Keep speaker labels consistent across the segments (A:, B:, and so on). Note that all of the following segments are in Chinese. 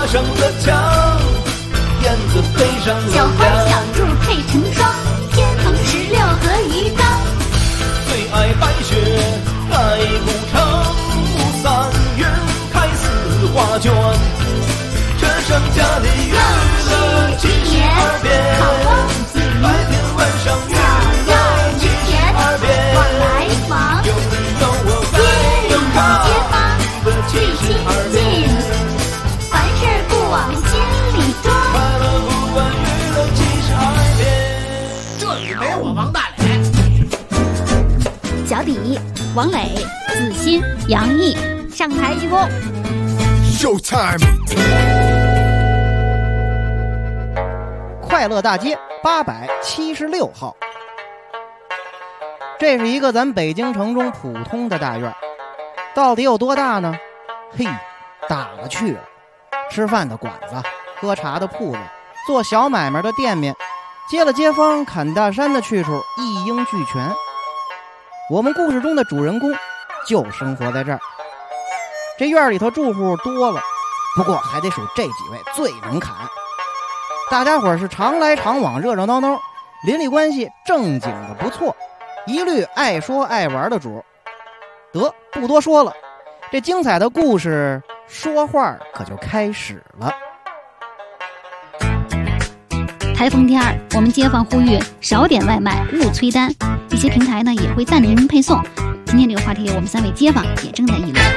A: 爬上了墙，燕子飞上了
B: 小花小兔配成双，天蓬16和鱼缸。
A: 最爱白雪盖古城，3月开4花卷，这盛家里圆了72遍，白天晚上圆了72遍。
B: 往来忙，
A: 有你有我
B: 街里的街坊最亲
A: 72
B: 近，
A: 遍，
B: 凡事不往心里装。
A: 快乐不管娱乐72遍。
C: 这里没我王大磊。
D: 小底、王磊、子欣、杨毅上台鞠躬。
E: Showtime！
F: 快乐大街876号，这是一个咱北京城中普通的大院，到底有多大呢？嘿，大了去了！吃饭的馆子，喝茶的铺子，做小买卖的店面，接了街坊砍大山的去处，一应俱全。我们故事中的主人公就生活在这儿。这院里头住户多了，不过还得数这几位最能砍。大家伙是常来常往，热热闹闹，邻里关系正经的不错，一律爱说爱玩的主。得，不多说了，这精彩的故事说话可就开始了。
D: 台风天儿，我们街坊呼吁少点外卖，勿催单。一些平台呢也会暂停配送。今天这个话题，我们3位街坊也正在议论。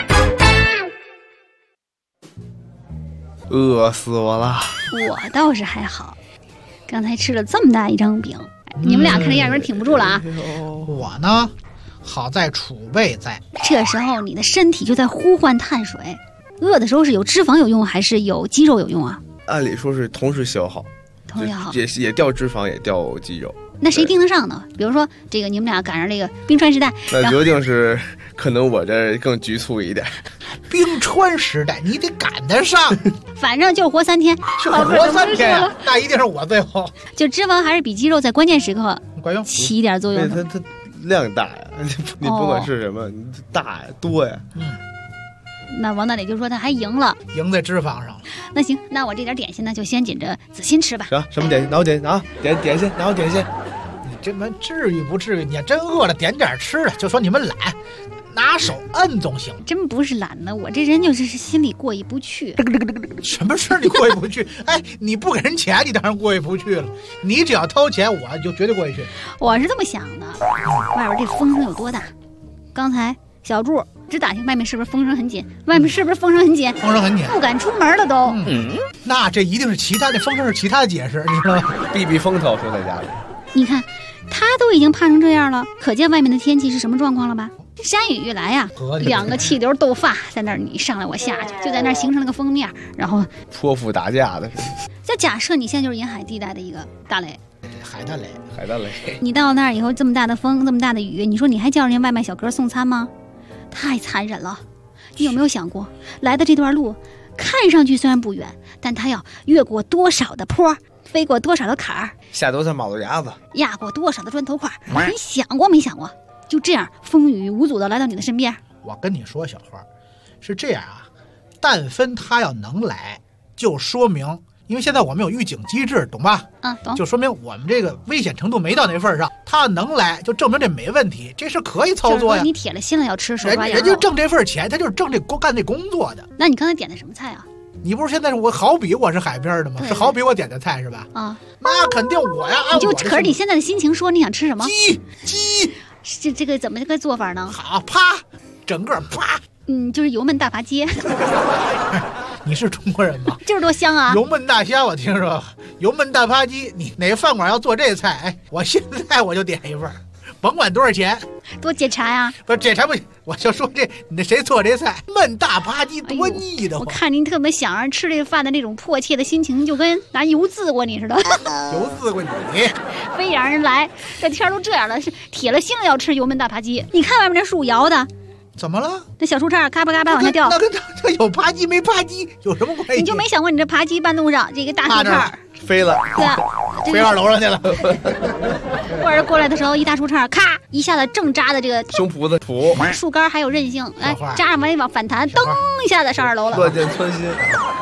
E: 饿死我了！
D: 我倒是还好，刚才吃了这么大一张饼，你们俩看这样有点挺不住了啊。
C: 我呢，好在储备在。
D: 这时候你的身体就在呼唤碳水，饿的时候是有脂肪有用还是有肌肉有用啊？
E: 按理说是同时消耗，
D: 同时消耗
E: 也掉脂肪也掉肌肉。
D: 那谁盯得上呢？比如说这个你们俩赶上这个冰川时代，
E: 那究竟是可能我这更局促一点。
C: 冰川时代你得赶得上，
D: 反正就活3天，
C: 是活3天呀，那一定是我最后。
D: 就脂肪还是比肌肉在关键时刻
C: 管用
D: 起一点作用的。
E: 它量大呀，你不管是什么，你大呀多呀。
D: 那王大磊就说他还赢了，
C: 赢在脂肪上了。
D: 那行，那我这点点心呢，就先紧着子欣吃吧。
E: 什么点心？哪有点心啊？点心，哪有点心？
C: 你这么至于不至于？你要真饿了，点点吃的，就说你们懒，拿手摁总行。
D: 真不是懒呢，我这人就是心里过意不去。
C: 什么事你过意不去？哎，你不给人钱，你当然过意不去了。你只要掏钱，我就绝对过意去。
D: 我是这么想的，外边这风声有多大？刚才小柱只打听外面是不是风声很紧，外面是不是风声很紧？
C: 风声很紧，
D: 不敢出门了都。
C: 那这一定是其他的风声，是其他的解释，你知道吗？
E: 避风头说在家里。
D: 你看，他都已经怕成这样了，可见外面的天气是什么状况了吧？山雨欲来呀，2个气流斗发，在那儿你上来我下去，就在那儿形成了个封面，然后
E: 泼妇打架的是。
D: 就假设你现在就是沿海地带的一个大雷，
C: 海大雷，
D: 你到那儿以后这么大的风，这么大的雨，你说你还叫人家外卖小哥送餐吗？太残忍了！你有没有想过，来的这段路看上去虽然不远，但他要越过多少的坡，飞过多少的坎儿，
E: 下多少马路牙子，
D: 压过多少的砖头块？你想过没想过？就这样风雨无阻的来到你的身边。
C: 我跟你说，小花是这样啊，但分他要能来，就说明，因为现在我们有预警机制，懂吧？
D: 懂。
C: 就说明我们这个危险程度没到那份上，他要能来，就证明这没问题，这是可以操作呀。
D: 你铁了心了要吃手抓羊肉，
C: 人家挣这份钱，他就是挣这干这工作的。
D: 那你刚才点的什么菜啊？
C: 你不是现在我好比我是海边的吗？是好比我点的菜是吧？
D: 啊，
C: 那肯定我呀。
D: 可是你现在的心情说你想吃什么？
C: 鸡。
D: 这个怎么个做法呢？
C: 好，啪，整个啪。
D: 就是油焖大扒鸡。
C: 你是中国人吗？
D: 就是多香啊！
C: 油焖大虾我听说，油焖大扒鸡，你哪个饭馆要做这菜？哎，我现在我就点一份，甭管多少钱。
D: 多解馋呀！
C: 不是解馋不行，我就说这那谁做这菜焖大扒鸡多腻的、
D: 我看您特别想着吃这个饭的那种迫切的心情，就跟拿油渍过你似的。
C: 油渍过你，
D: 非让人来。这天都这样了，是铁了心了要吃油焖大扒鸡。你看外面那树摇的。
C: 怎么了？
D: 那小树杈嘎巴嘎巴往下掉，
C: 那跟他有扒鸡没扒鸡有什么关系？
D: 你就没想过你这扒鸡半路上这个大树杈
E: 飞了，
D: 对啊，
C: 飞2楼上去了。
D: 或者过来的时候一大树杈，咔一下子正扎的这个
E: 胸脯子土，
D: 树干还有韧性，哎，扎上往反弹，噔一下子上2楼了。
E: 乐见穿心。
C: 你要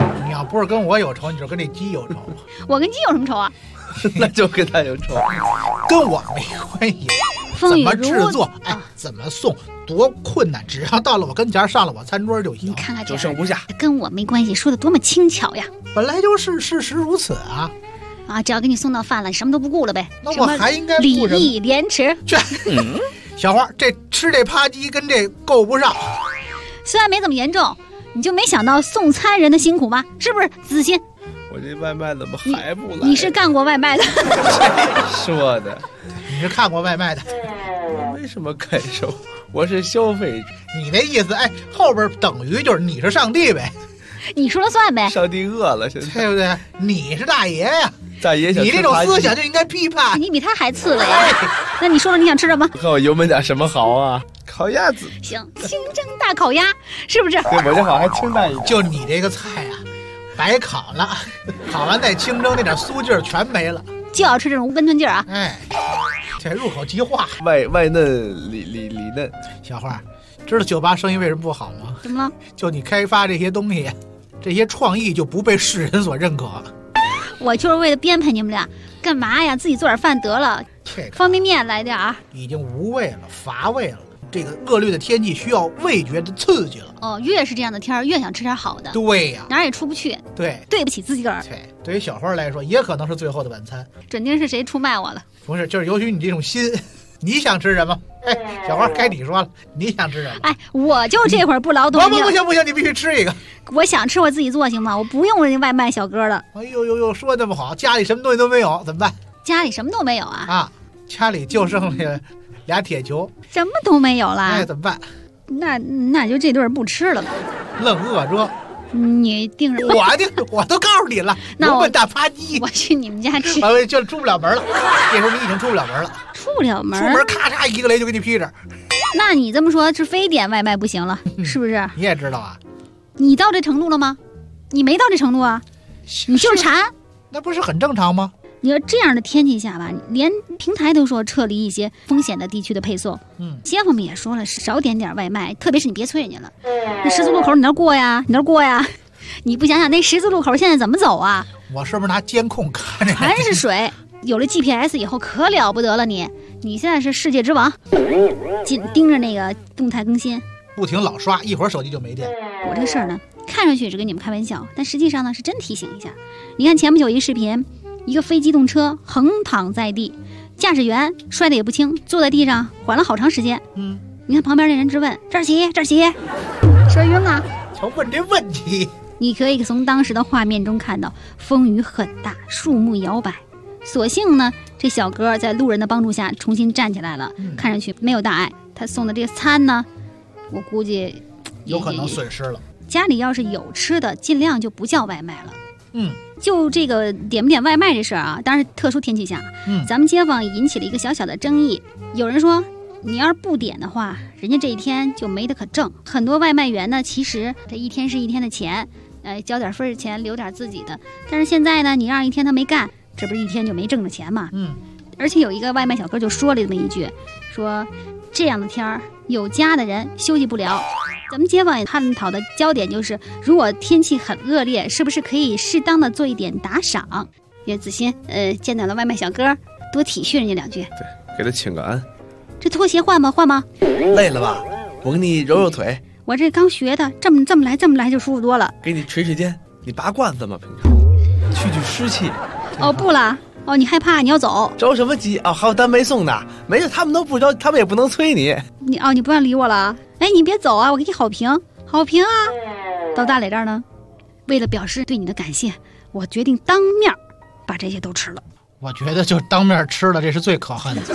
C: 啊，不是跟我有仇，你就跟这鸡有仇，
D: 我跟鸡有什么仇啊？
E: 那就跟他有仇。
C: 跟我没关系。怎么
D: 风雨如
C: 制作，哎，怎么送，多困难，只要到了我跟前，上了我餐桌就
D: 你
C: 行。
E: 就
D: 看看这
E: 剩不下。
D: 跟我没关系，说的多么轻巧呀！
C: 本来就是事实如此啊。
D: 啊，只要给你送到饭了，什么都不顾了呗。
C: 那我还应该
D: 礼
C: 顾什么？
D: 义廉耻。
C: 去，小花，这吃这扒鸡跟这够不上。
D: 虽然没这么严重，你就没想到送餐人的辛苦吗？是不是子欣？
E: 我这外卖怎么还不来？
D: 你是干过外卖的？
E: 说的，
C: 你是看过外卖的，
E: 我没什么感受，我是消费者。
C: 你那意思，哎，后边等于就是你是上帝呗，
D: 你说了算呗。
E: 上帝饿了，现在
C: 对不对？你是大爷呀，
E: 大爷想
C: 你这种
E: 吃扒鸡
C: 思想就应该批判。
D: 你比他还次了呀！那你说说你想吃什么？
E: 看我油焖点什么好啊？烤鸭子，
D: 行，清蒸大烤鸭，是不是？
E: 对我这好还清淡一点。
C: 就你这个菜啊，白烤了，烤完再清蒸，那点酥劲儿全没了。
D: 就要吃这种温吞劲儿啊！
C: 哎，这入口即化。
E: 外嫩里嫩。
C: 小花，知道酒吧生意为什么不好吗？
D: 怎么了？
C: 就你开发这些东西，这些创意就不被世人所认可。
D: 我就是为了编排你们俩，干嘛呀？自己做点饭得了，
C: 这个
D: 方便面来点儿。
C: 已经无味了，乏味了。这个恶劣的天气需要味觉的刺激了。
D: 哦，越是这样的天儿，越想吃点好的，
C: 对呀、
D: 哪儿也出不去，
C: 对
D: 对不起自己个儿。
C: 对，对于小花来说，也可能是最后的晚餐。
D: 准定是谁出卖我了？
C: 不是，就是由于你这种心，你想吃什么？哎，小花该你说了，你想吃什么？
D: 哎，我就这会儿不劳动
C: 不行不行，你必须吃一个。
D: 我想吃我自己做行吗？我不用人家外卖小哥的，
C: 哎呦呦呦，说那么好，家里什么东西都没有，怎么办
D: 家里什么都没有啊，
C: 啊？家里就剩下俩铁球，
D: 什么都没有啦。
C: 哎，怎么办？
D: 那就这顿不吃了吧。
C: 愣饿着。
D: 你定着
C: 我都告诉你了，
D: 那我
C: 油焖大扒鸡，
D: 我去你们家吃，
C: 就出不了门了。这时候你已经出不了门了，
D: 出不了门。
C: 出门咔嚓一个雷就给你劈着。
D: 那你这么说，是非点外卖不行了，是不是？
C: 你也知道啊，
D: 你到这程度了吗？你没到这程度啊，你就是馋。
C: 那不是很正常吗？
D: 你说这样的天气下吧，连平台都说撤离一些风险的地区的配送。街坊们也说了，少点点外卖，特别是你别催人家了。那十字路口你那儿过呀，你不想想那十字路口现在怎么走啊？
C: 我是不是拿监控看着？
D: 全是水。有了 GPS 以后可了不得了你现在是世界之王，紧盯着那个动态更新，
C: 不停老刷，一会儿手机就没电。
D: 我这个事儿呢，看上去是跟你们开玩笑，但实际上呢是真提醒一下。你看前不久一视频，一个非机动车横躺在地，驾驶员摔得也不轻，坐在地上缓了好长时间。你看旁边那人质问：“这儿骑，是晕了？”
C: 瞧问这问题，
D: 你可以从当时的画面中看到风雨很大，树木摇摆。所幸呢，这小哥在路人的帮助下重新站起来了，看上去没有大碍。他送的这个餐呢，我估计
C: 有可能损失了。
D: 家里要是有吃的，尽量就不叫外卖了。就这个点不点外卖这事儿啊，当然是特殊天气下，咱们街坊引起了一个小小的争议。有人说，你要是不点的话，人家这一天就没得可挣。很多外卖员呢，其实这一天是一天的钱，交点份儿钱，留点自己的。但是现在呢，你让一天他没干，这不是一天就没挣着钱吗？而且有一个外卖小哥就说了这么一句，说这样的天儿，有家的人休息不了。咱们街坊也探讨的焦点就是，如果天气很恶劣，是不是可以适当的做一点打赏？也子欣，见到了外卖小哥，多体恤人家两句。
E: 对，给他请个安。
D: 这拖鞋换吗？
E: 累了吧？我给你揉揉腿。
D: 我这刚学的，这么来就舒服多了。
E: 给你捶捶肩。你拔罐子吗？平常去湿气。
D: 哦，不了。哦，你害怕？你要走？
E: 着什么急啊？还有单没送的，没有，他们都不着，他们也不能催你。
D: 你不要理我了。哎，你别走啊！我给你好评啊！到大磊这儿呢，为了表示对你的感谢，我决定当面把这些都吃了。
C: 我觉得就当面吃了，这是最可恨的。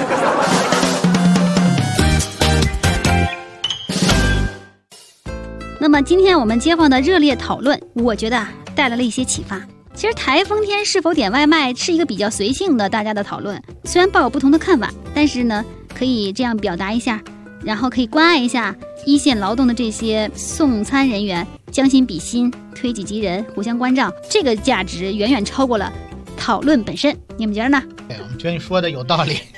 D: 那么今天我们街坊的热烈讨论，我觉得带来了一些启发。其实台风天是否点外卖是一个比较随性的大家的讨论，虽然抱有不同的看法，但是呢，可以这样表达一下，然后可以关爱一下一线劳动的这些送餐人员，将心比心，推己及人，互相关照，这个价值远远超过了讨论本身。你们觉得呢？
C: 对，我们觉得你说的有道理。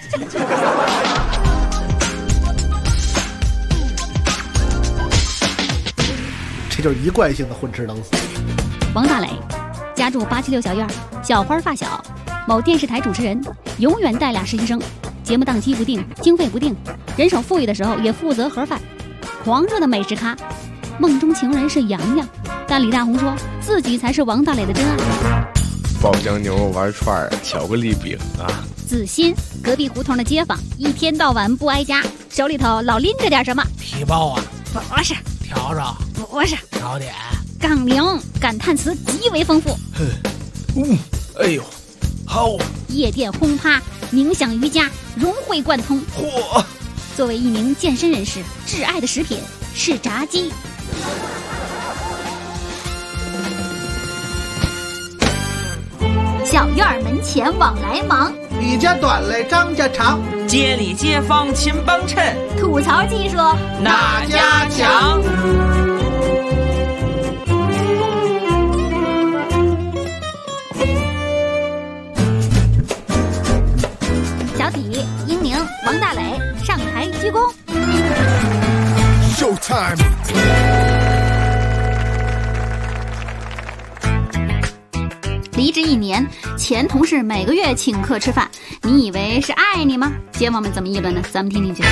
C: 这就是一贯性的混吃等死。
D: 王大磊， 家住876小院，小花发小，某电视台主持人，永远带俩实习生，节目档期不定，经费不定，人手富裕的时候也负责盒饭，狂热的美食咖，梦中情人是洋洋，但李大红说自己才是王大磊的真爱。
E: 爆浆牛肉丸串、巧克力饼啊。
D: 子欣，隔壁胡同的街坊，一天到晚不挨家，手里头老拎着点什么。
C: 皮包啊，
D: 不是，
C: 笤帚，
D: 不是，
C: 早点。
D: 杠铃，感叹词极为丰富。
A: 哎呦，好！
D: 夜店轰趴，冥想瑜伽，融会贯通。
A: 嚯！
D: 作为一名健身人士，挚爱的食品是炸鸡。小院门前往来忙，
C: 李家短嘞，张家长，
G: 街里街坊勤帮衬，
D: 吐槽技术
G: 哪家强？
D: 小体、英宁、王大磊上台鞠躬。
A: Showtime！
D: 离职1年，前同事每个月请客吃饭，你以为是爱你吗？街坊们怎么议论呢？咱们听听去。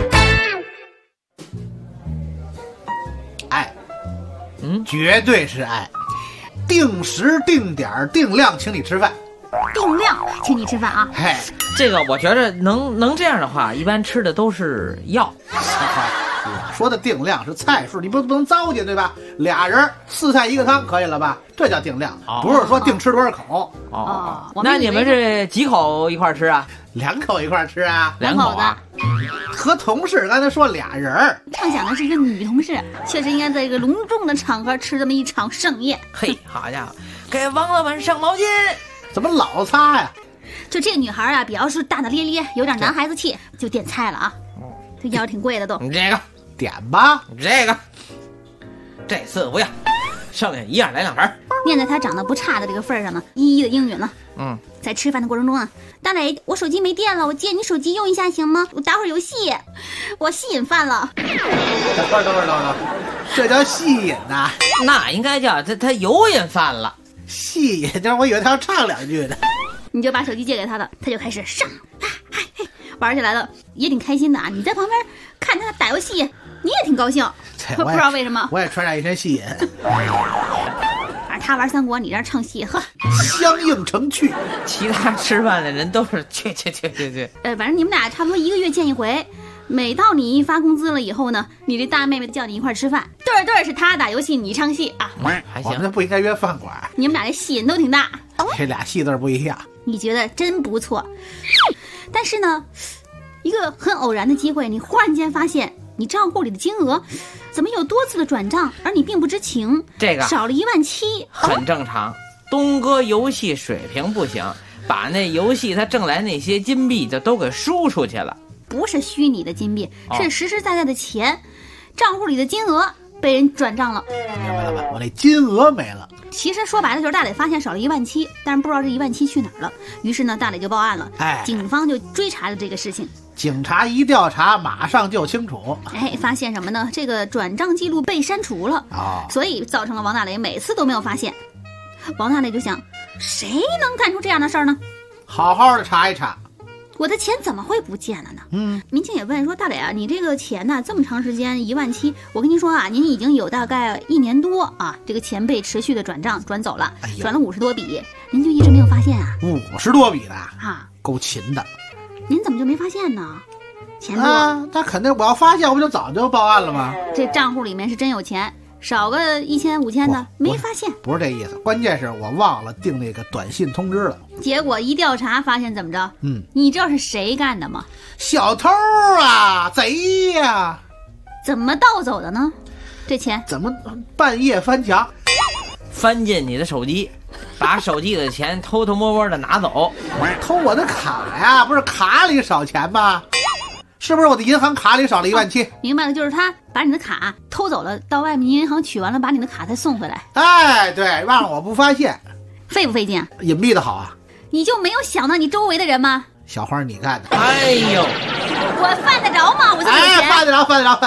C: 爱，绝对是爱。定时定点定量请你吃饭，
D: 定量请你吃饭啊！
C: 嘿，
G: 这个我觉得能这样的话，一般吃的都是药。
C: 我说的定量是菜数，你不能糟践，对吧？俩人4菜1个汤可以了吧？这叫定量，不是说定吃多少口。
G: 那你们是几口一块吃啊
C: ？2口一块吃啊
G: ？2口啊？
C: 和同事刚才说俩人儿，
D: 畅想的是一个女同事，确实应该在一个隆重的场合吃这么一场盛宴。
G: 嘿，好家伙，给王老板上毛巾，
C: 怎么老擦呀？
D: 就这个女孩啊，比较是大大咧咧，有点男孩子气，就点菜了啊。这药挺贵的都。
G: 你这个
C: 点吧，
G: 你这个，这次不要，剩下一样来2盘。
D: 念在他长得不差的这个份上呢，一一的应允了。在吃饭的过程中啊，大磊，我手机没电了，我借你手机用一下行吗？我打会儿游戏，我吸引饭了。
C: 等会儿，这叫吸引呐？
G: 那应该叫他油瘾犯了。
C: 吸引，这我以为他要唱2句呢。
D: 你就把手机借给他了，他就开始上，玩起来了，也挺开心的啊。你在旁边看他打游戏，你也挺高兴，不知道为什么。
C: 我也传染一身吸引。
D: 他玩3国，你这唱戏，呵，
C: 相映成趣。
G: 其他吃饭的人都是去。
D: 反正你们俩差不多1个月见一回。每到你一发工资了以后呢，你这大妹妹叫你一块吃饭，对是他打游戏，你唱戏啊。
G: 还行，
C: 我们不应该约饭馆。
D: 你们俩这戏瘾都挺大。
C: 这俩戏字不一样。
D: 你觉得真不错，但是呢，一个很偶然的机会，你忽然间发现你账户里的金额怎么有多次的转账，而你并不知情。
G: 这个
D: 少了17000，
G: 很正常。东哥游戏水平不行，把那游戏他挣来那些金币就都给输出去了。
D: 不是虚拟的金币，是实实在在的钱，账户里的金额被人转账了。
C: 明白了吧？我那金额没了。
D: 其实说白了就是大磊发现少了17000，但是不知道这17000去哪儿了。于是呢，大磊就报案了。警方就追查了这个事情。
C: 警察一调查，马上就清楚。
D: 发现什么呢？这个转账记录被删除了。所以造成了王大磊每次都没有发现。王大磊就想，谁能干出这样的事儿呢？
C: 好好的查一查。
D: 我的钱怎么会不见了呢？民警也问说，大磊啊，你这个钱呢，这么长时间17000，我跟您说啊，您已经有大概1年多啊，这个钱被持续的转账转走了，转了50多笔，您就一直没有发现啊
C: ？50多笔呢？够勤的。
D: 您怎么就没发现呢？钱多
C: 那肯定，我要发现我不就早就报案了吗？
D: 这账户里面是真有钱，少个1000、5000的没发现。
C: 不是这意思，关键是我忘了订那个短信通知了。
D: 结果一调查发现怎么着？你知道是谁干的吗？
C: 小偷啊，贼呀！
D: 怎么盗走的呢？这钱
C: 怎么半夜翻墙，
G: 翻进你的手机，把手机里的钱偷偷摸摸的拿走？
C: 偷我的卡呀？不是卡里少钱吗？是不是我的银行卡里少了17000？
D: 明白了，就是他把你的卡偷走了，到外面银行取完了，把你的卡再送回来。
C: 对，让我不发现，
D: 费不费劲啊？
C: 隐蔽的好啊。
D: 你就没有想到你周围的人吗？
C: 小花，你干的。
G: 哎呦，
D: 我犯得着吗？我这么有钱。
C: 犯得着。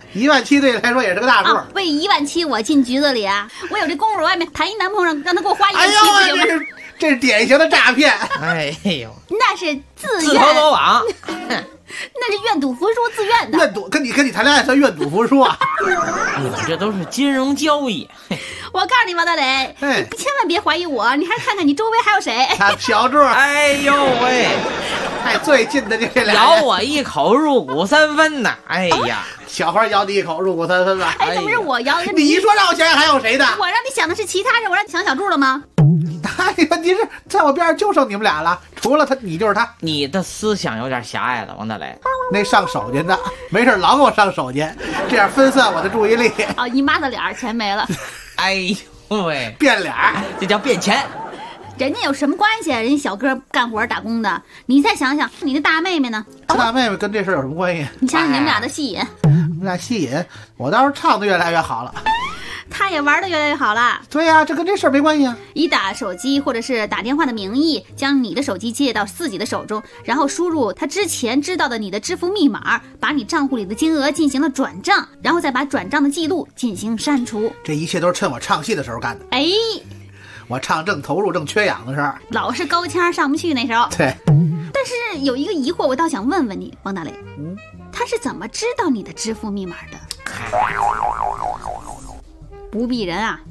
C: 17000对你来说也是个大数。
D: 为17000我进局子里啊！我有这功夫，外面谈一男朋友，让他给我花17000，
C: 哎呦，这是典型的诈骗。
G: 哎呦，
D: 那是自
G: 投罗网，
D: 那是愿赌服输，自愿的。
C: 愿赌跟你谈恋爱算愿赌服输啊？
G: 你这都是金融交易。
D: 我告诉你，王大雷，你千万别怀疑我，你还看看你周围还有谁？
C: 小柱，
G: 哎呦喂，
C: 最近的这俩
G: 咬我一口入骨3分呐！哎呀，
C: 小花咬你一口入骨3分吧？
D: 哎，怎么是我咬
C: 你一说让我想想还有谁的？
D: 我让你想的是其他人，我让你想小柱了吗？
C: 问题是在我边上就剩你们俩了，除了他，你就是他。
G: 你的思想有点狭隘了，王大雷。
C: 那上手去的，没事老给我上手去，这样分散我的注意力。
D: 哦，姨妈的脸钱没了。
G: 哎呦喂，
C: 变脸，
G: 这叫变钱。
D: 人家有什么关系啊？人家小哥干活打工的，你再想想，你的大妹妹呢？
C: 大妹妹跟这事有什么关系？
D: 你想想你们俩的戏瘾，
C: 你们俩戏瘾，我倒是唱的越来越好了。
D: 他也玩的越来越好了。
C: 对呀，这跟这事儿没关系啊。
D: 以打手机或者是打电话的名义，将你的手机借到自己的手中，然后输入他之前知道的你的支付密码，把你账户里的金额进行了转账，然后再把转账的记录进行删除。
C: 这一切都是趁我唱戏的时候干的。
D: 哎，
C: 我唱正投入、正缺氧的时候，
D: 老是高腔上不去那时候。
C: 对。
D: 但是有一个疑惑，我倒想问问你，王大雷，他是怎么知道你的支付密码的？不避人啊！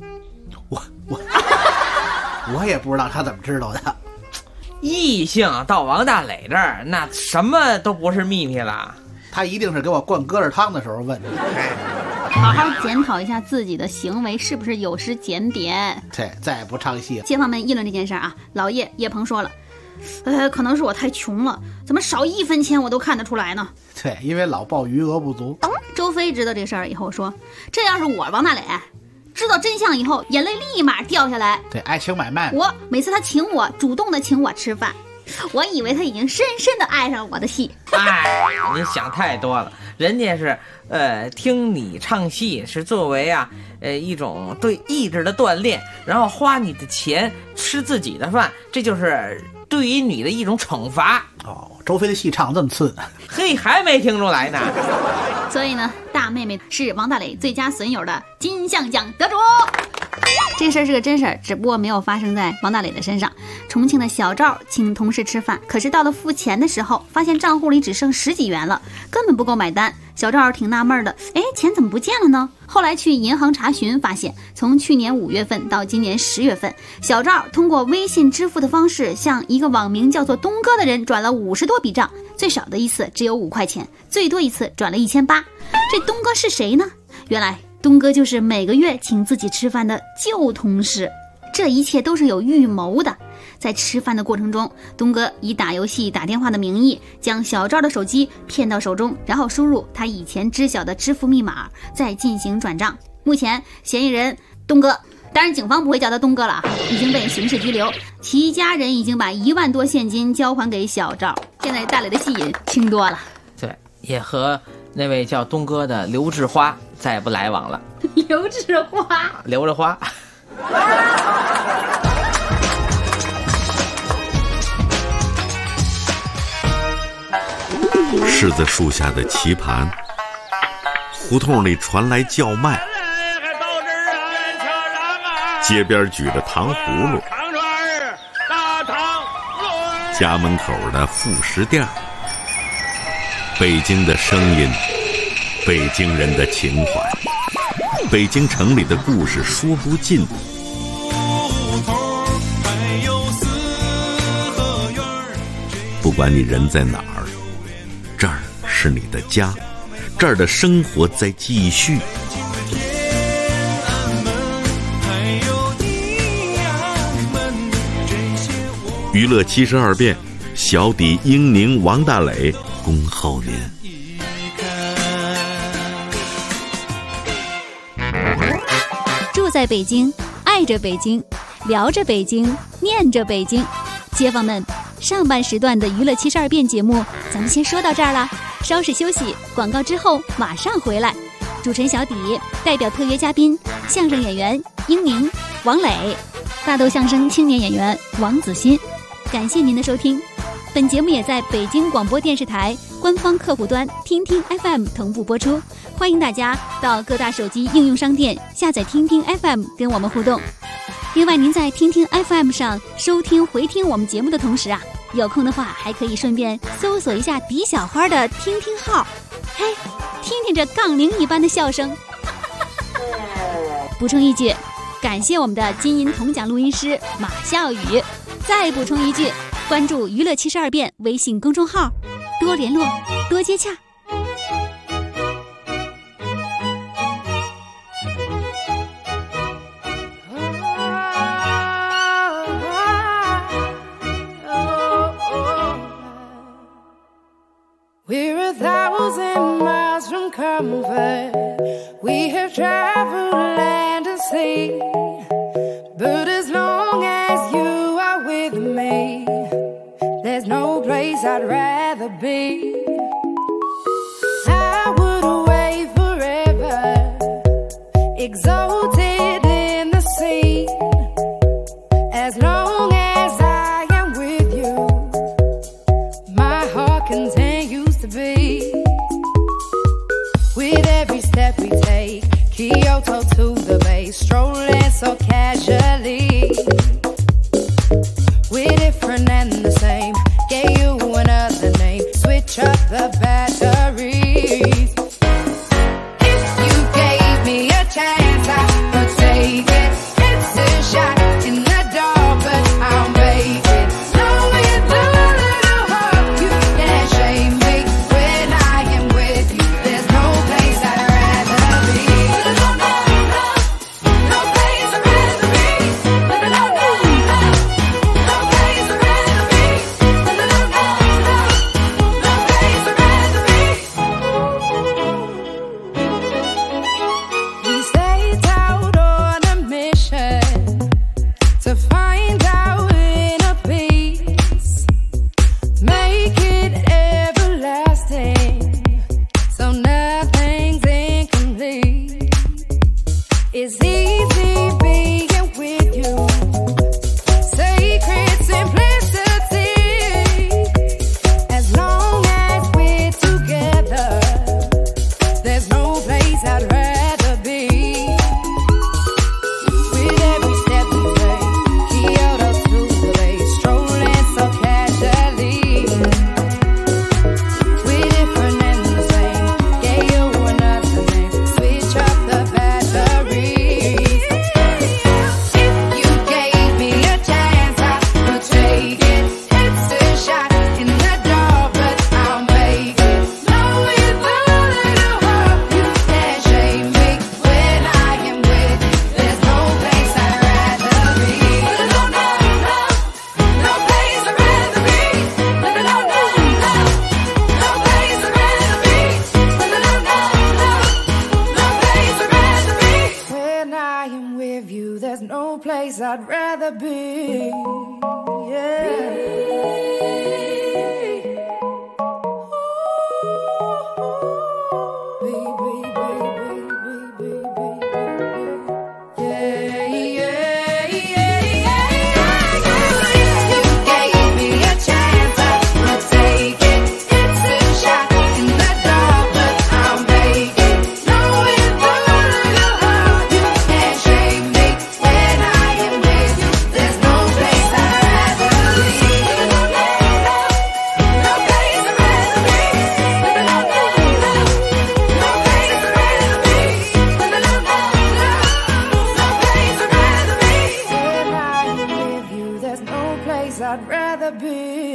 D: 我也不知道他怎么知道的。
G: 异性到王大磊这儿，那什么都不是秘密了。
C: 他一定是给我灌疙瘩汤的时候问的。
D: 好好检讨一下自己的行为是不是有失检点。
C: 对，再也不唱戏了。
D: 街坊们议论这件事啊，老叶鹏说了，可能是我太穷了，怎么少1分钱我都看得出来呢？
C: 对，因为老报余额不足。
D: 周飞知道这事儿以后说，这要是我王大磊知道真相以后，眼泪立马掉下来。
C: 对，爱情买卖。
D: 我每次他请我，主动的请我吃饭，我以为他已经深深的爱上我的戏。
G: 哎，你想太多了，人家是听你唱戏是作为一种对意志的锻炼，然后花你的钱吃自己的饭，这就是对于你的一种惩罚。
C: 哦，周飞的戏唱这么次，
G: 嘿，还没听出来呢。
D: 所以呢，大妹妹是王大磊最佳损友的金像奖得主。这事儿是个真事儿，只不过没有发生在王大磊的身上。重庆的小赵请同事吃饭，可是到了付钱的时候，发现账户里只剩10几元了，根本不够买单。小赵挺纳闷的，钱怎么不见了呢？后来去银行查询，发现从去年5月份到今年10月份，小赵通过微信支付的方式向一个网名叫做东哥的人转了50多笔账，最少的一次只有5块钱，最多一次转了1800。这东哥是谁呢？原来东哥就是每个月请自己吃饭的旧同事，这一切都是有预谋的。在吃饭的过程中，东哥以打游戏、打电话的名义，将小赵的手机骗到手中，然后输入他以前知晓的支付密码，再进行转账。目前嫌疑人东哥，当然警方不会叫他东哥了，已经被刑事拘留，其家人已经把1万多现金交还给小赵。现在大磊的戏瘾轻多了，
G: 对，也和那位叫东哥的刘志花再也不来往了。
D: 刘志花，
G: 留着花。
H: 柿子树下的棋盘，胡同里传来叫卖，街边举着糖葫芦，家门口的副食店，北京的声音，北京人的情怀，北京城里的故事说不尽。不管你人在哪儿，这儿是你的家，这儿的生活在继续。娱乐72变，小底英宁王大磊恭候您。
D: 住在北京，爱着北京，聊着北京，念着北京。街坊们，上半时段的娱乐72变节目咱们先说到这儿了，稍事休息，广告之后马上回来。主持人小底代表特约嘉宾相声演员英宁、王磊，大豆相声青年演员王子欣。感谢您的收听，本节目也在北京广播电视台官方客户端听听 FM 同步播出，欢迎大家到各大手机应用商店下载听听 FM 跟我们互动。另外，您在听听 FM 上收听回听我们节目的同时啊，有空的话还可以顺便搜索一下迪小花的听听号，嘿，听听这杠铃一般的笑声。补充一句，感谢我们的金银铜奖录音师马笑宇。再补充一句，关注娱乐72变微信公众号，多联络，多接洽。
I: We're 1,000 miles from comfort. We have traveled land and sea. But as long as you are with me, there's no place I'd rather be. I would away forever, exalted in the sea. As long as I am with you, my heart continues to beat. With every step we take, Kyoto to the bay, strolling so casually. We're different and the same, gave you another name, switch up the batteries. If you gave me a chance, I would take it. It's a shot in the dark, but I'll make it. Know with a little hope you can't shame me. When I am with you, there's no place I'd rather be. No, no, no, no place I'd rather be. No, no, no, no, no place I'd rather be. No, no, no, no, no place I'd rather be. We set out on a mission to find our inner peace, make it everlasting, so nothing's incomplete. It's easy being with you, sacred simplicity. As long as we're together, there's no place I'd rather be. With every step we take, Kyoto to the bay, strolling so casually. We're different and the same, gave you another name, switch up the batteries. If you gave me a chance, I would take it. It's a shot in the dark, but I'll make it. Know with a little hope you can't shame me. When I am with you, there's no place I'd rather be. No, no, no, no place I'd rather be. No, no, no, no, no place I'd rather be. No, no, no, no, no place I'd rather be. When I am with you, there's no place I'd rather be. You gave me a chance, I would take it. It's a shot in the dark, but I'll make it. Know with a little hope you can't shame me. When I am with you, there's no place I'd rather be. No place I'd rather be. No place I'd rather be. No place I'd rather be. When I am with you, there's no place I'd rather be.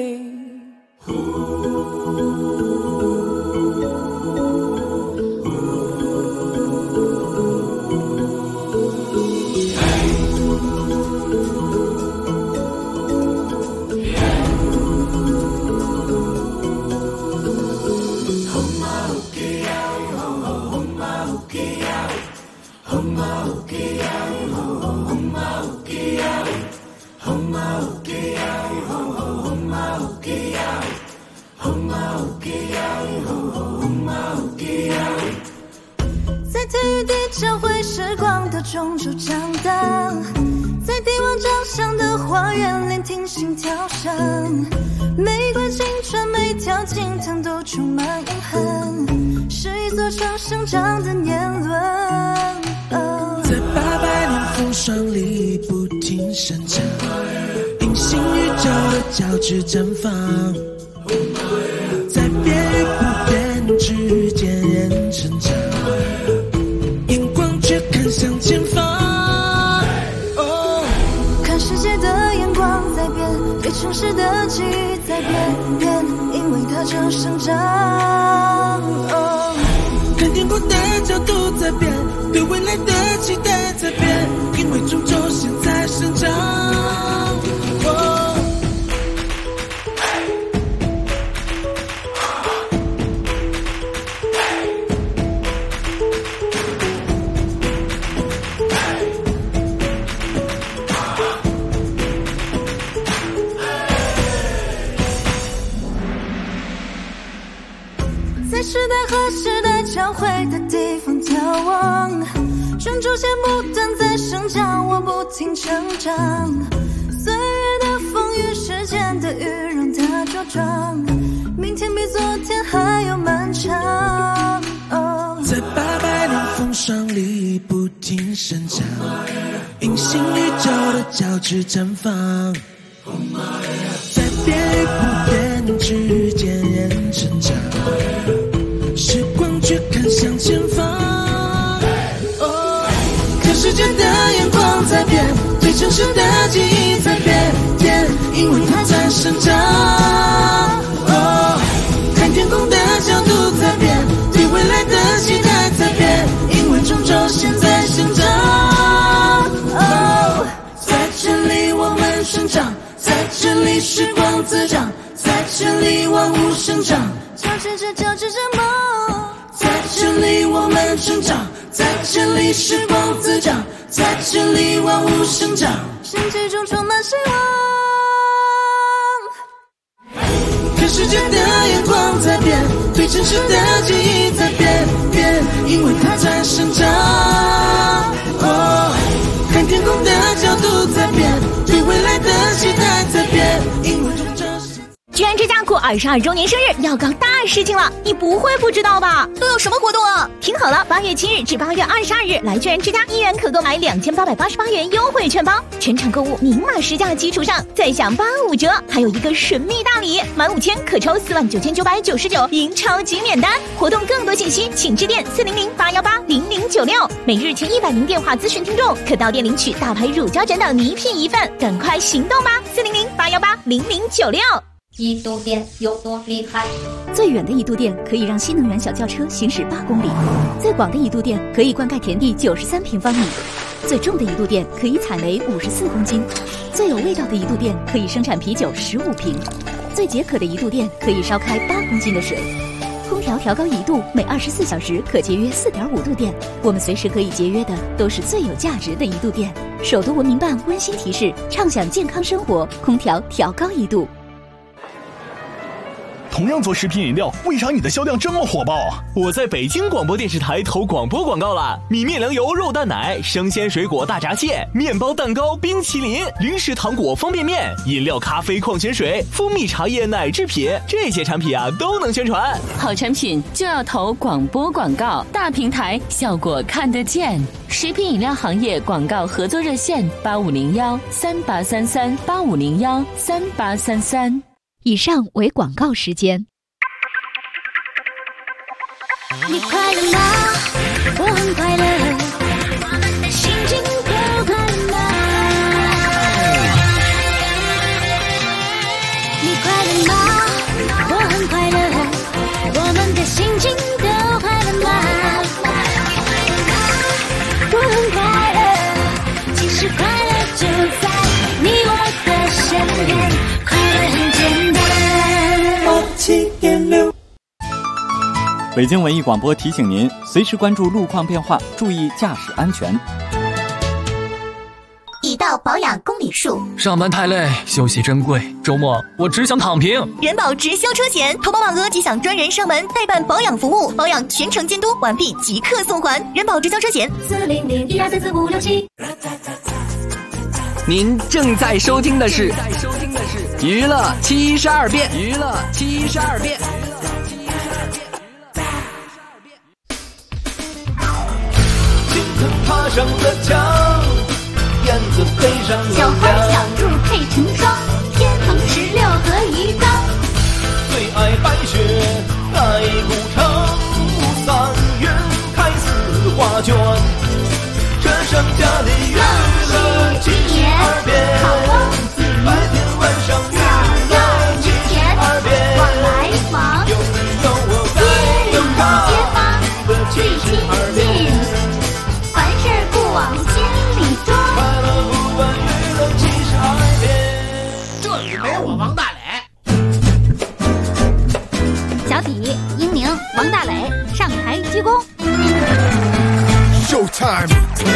J: 中就长大，在帝王掌上的花园聆听心跳声， 每段青春，每条经疼都充满永恒，是一座城生长的年轮。
A: 在800年风霜里不停生长，隐形宇宙的交织绽放，在变与不变之间人成长，眼光却看向前方。
J: 看世界的眼光在变，对城市的记忆在变，因为它正生长。
A: 看天空的角度在变，对未来的期待在变，因为终究现在生长。
J: 在时代和时代交汇的地方眺望，终究线不断在生长，我不停成长。岁月的风雨，时间的雨，让它茁壮，明天比昨天还要漫长。
A: 在800年风霜里不停生长，隐形宇宙的交织绽放，在变与不变之间人成长，时光却看向前方。看世界的眼光在变，对城市的记忆在变，因为它在生长。看天空的角度在变，对未来的期待在变，因为终究现在生长。在这里我们生长，在这里时光滋长，在这里万物生长，
J: 交织着梦。
A: 在这里我们成长，在这里时光滋长，在这里万物生长，
J: 身体中充满希望。
A: 看世界的眼光在变，对城市的记忆在变，因为它在生长。看天空的角度在变，对未来的期待在变，因为终究
K: 居然之家过22周年生日要搞大事情了，你不会不知道吧？都有什么活动啊？听好了，8月7日至8月22日来居然之家，1元可购买2888元优惠券包，全场购物明码实价基础上再享85折，还有一个神秘大礼，满5000可抽49999赢超级免单。活动更多信息请致电400-818-0096，每日前100名电话咨询听众可到店领取大牌乳胶枕等礼品一份，赶快行动吧！400-818-0096。
B: 一度电有多厉害？
K: 最远的一度电可以让新能源小轿车行驶8公里，最广的一度电可以灌溉田地93平方米，最重的一度电可以采煤54公斤，最有味道的一度电可以生产啤酒15瓶，最解渴的一度电可以烧开8公斤的水。空调调高1度，每24小时可节约4.5度电。我们随时可以节约的都是最有价值的一度电。首都文明办温馨提示：畅享健康生活，空调调高1度。
L: 同样做食品饮料，为啥你的销量这么火爆啊？我在北京广播电视台投广播广告了，米面粮油肉蛋奶、生鲜水果大闸蟹、面包蛋糕、冰淇淋、零食糖果方便面、饮料咖啡矿泉水、蜂蜜茶叶奶制品，这些产品啊都能宣传。
M: 好产品就要投广播广告，大平台效果看得见。食品饮料行业广告合作热线8501-3833-8501-3833。
K: 以上为广告时间。
B: 你快乐吗？我很快乐，心情都快乐吗？你快乐吗？我很快乐，我们的心情都快乐吗？我很快乐，其实快乐就在你我的身边，快乐很简单。
N: 北京文艺广播提醒您，随时关注路况变化，注意驾驶安全。
B: 已到保养公里数，
O: 上班太累，休息珍贵，周末我只想躺平。
K: 人保直销车险，投保满额即享专人上门代办保养服务，保养全程监督，完毕即刻送还。人保直销车险
B: 400-1244567。
O: 您正在收听的是娱乐72变，娱乐72变。
A: 青藤爬上了墙，燕子飞上了
B: 小花
A: 梁。
B: 小兔配成双，天蓬16和鱼缸。
A: 最爱白雪，爱古城。3月开4画卷，这剩下的娱乐72变。白天晚上娱乐72变。
B: 往来往，
A: 有你有我该有他
B: 街坊
A: 的
B: 最亲
A: 72
B: 近，
A: 变。
B: 凡事不往心里装。
A: 快乐不问娱乐72变。
C: 这里没我王大磊。
D: 小体、英宁、王大磊上台鞠躬。
C: Showtime。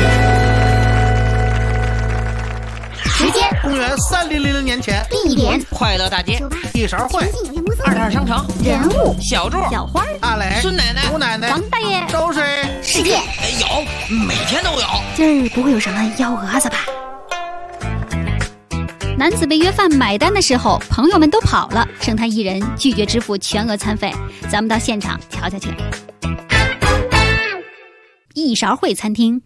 B: 时间
C: 公元3000年前。
B: 地点
G: 快乐大街，
C: 一勺烩。
G: 22商城，
B: 人物
G: 小柱，
D: 小花，
C: 大磊，
G: 孙奶奶，
C: 吴奶奶，
D: 王大爷，
C: 都是
B: 世界
G: 有，每天都有。
D: 今儿不会有什么幺蛾子吧？男子被约饭买单的时候，朋友们都跑了，剩他一人拒绝支付全额餐费。咱们到现场瞧瞧去。一勺烩餐厅，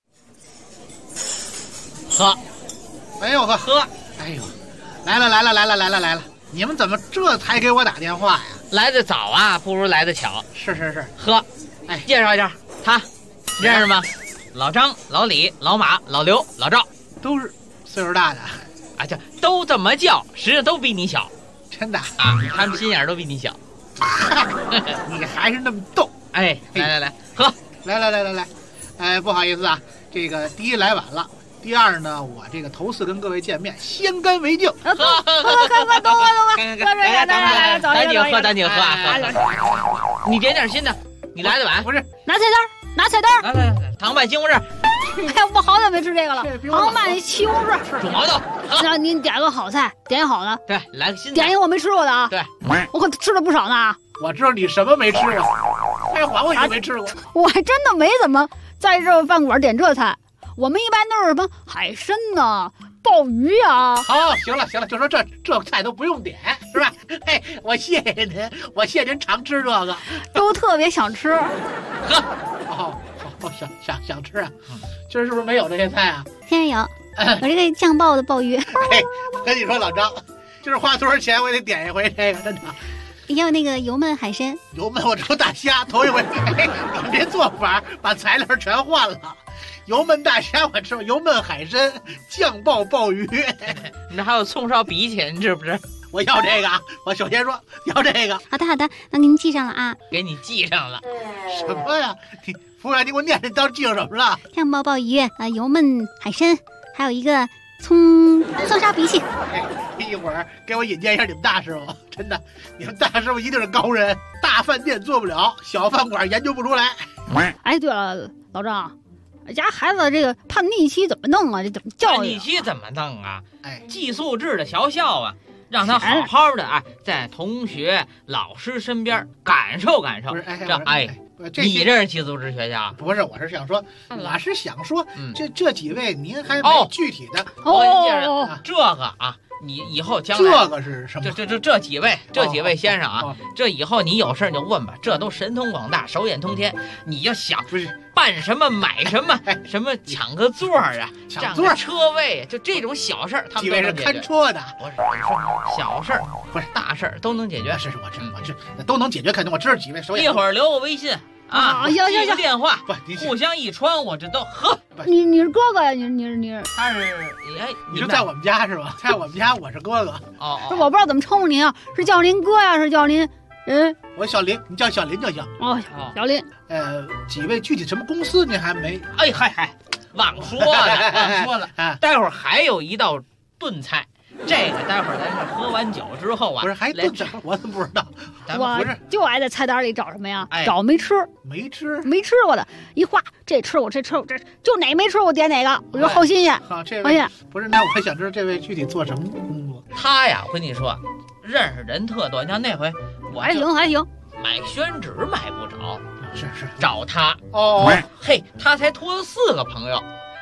G: 喝，
C: 没有喝。哎呦，来了！你们怎么这才给我打电话呀？
G: 来得早啊，不如来得巧。
C: 是。
G: 喝，
C: 哎，
G: 介绍一下，他认识吗？老张、老李、老马、老刘、老赵，
C: 都是岁数大的。
G: 啊，这都这么叫，实际上都比你小。
C: 真的
G: 啊，他们心眼都比你小。
C: 你还是那么逗。
G: 哎，来，喝，
C: 来。哎，不好意思啊，这个第一来晚了。第二呢，我这个头次跟各位见面，先干为敬。
G: 喝，
D: 等我，
G: 来，咱几个喝啊！你点点心的，你来的晚，
C: 不是？
D: 拿菜单，
G: 来，糖拌西红柿。
D: 哎呀，我好久没吃这个了，糖拌西红柿，
G: 煮毛豆。
D: 那您点个好菜，点一好的。
G: 对，来个新的。
D: 点一个我没吃过的啊。
G: 对，
D: 我可吃了不少呢。
C: 我知道你什么没吃过，开黄我也没吃过。
D: 我还真的没怎么在这饭馆点这菜。我们一般都是什么海参呐、鲍鱼呀。
C: 好，行了，就说这菜都不用点，是吧？嘿，我谢谢您常吃这个，
D: 都特别想吃。
C: 哦，想吃啊！今儿是不是没有这些菜啊？
D: 现在有这个酱爆的鲍鱼。
C: 嘿，跟你说老张，就是花多少钱我也得点一回这个，真的。
D: 也有那个油焖海参。
C: 油焖我吃大虾，头一回。你这做法把材料全换了。油焖大虾我吃过，油焖海参，酱爆鲍鱼。
G: 你这还有葱烧荸荠，你知不知？
C: 我要这个，我首先说要这个。
D: 好的，那您记上了啊。
G: 给你记上了。
C: 什么呀？服务员，你给我念，当记上什么了？
D: 酱爆鲍鱼，油焖海参，还有一个葱烧荸荠。
C: 一会儿给我引荐一下你们大师傅，真的，你们大师傅一定是高人，大饭店做不了，小饭馆研究不出来。
D: 哎，对了，老张，家孩子这个叛逆期怎么弄啊？这怎么教育？
G: 叛逆期怎么弄啊？
C: 哎，
G: 寄宿制的学校啊，让他好好的在同学、老师身边感受。你这是寄宿制学校？
C: 不是，我是想说，这几位您还没具体的
G: 这个啊。你以后将来
C: 这个是什么？
G: 这几位先生啊，这以后你有事你就问吧，这都神通广大，手眼通天。你要想办什么买什么，什么抢个座啊，
C: 抢座
G: 车位，就这种小事儿，他们
C: 几位是看车的，
G: 不是小事儿，不是大事儿都能解决。
C: 是我知都能解决，肯定我知道几位手眼。
G: 一会儿留我微信啊，
D: 行，
G: 电话，互相一传，我这都呵。
D: 你是哥哥呀？你是？
G: 他是
C: 你是在我们家是吧？在我们家我是哥哥。
G: 哦，
D: 我不知道怎么称呼您啊，是叫您哥呀，是叫您
C: 我小林，你叫小林就行。
D: 哦，小林。
C: 几位具体什么公司您还没？
G: 哎嗨，忘说了，待会儿还有一道炖菜。这个待会儿咱是喝完酒之后啊，
C: 不是还炖什么？我怎么不知道？
D: 我就爱在菜单里找什么呀？找没吃过的，一画这吃过，这就哪没吃过点哪个，我就好新鲜。
C: 好，这位不是，那我想知道这位具体做什么工作？
G: 他呀，我跟你说，认识人特多。你像那回我
D: 还行，
G: 买宣纸买不着，
C: 是
G: 找他
C: 哦，
G: 嘿，他才托了4个朋友。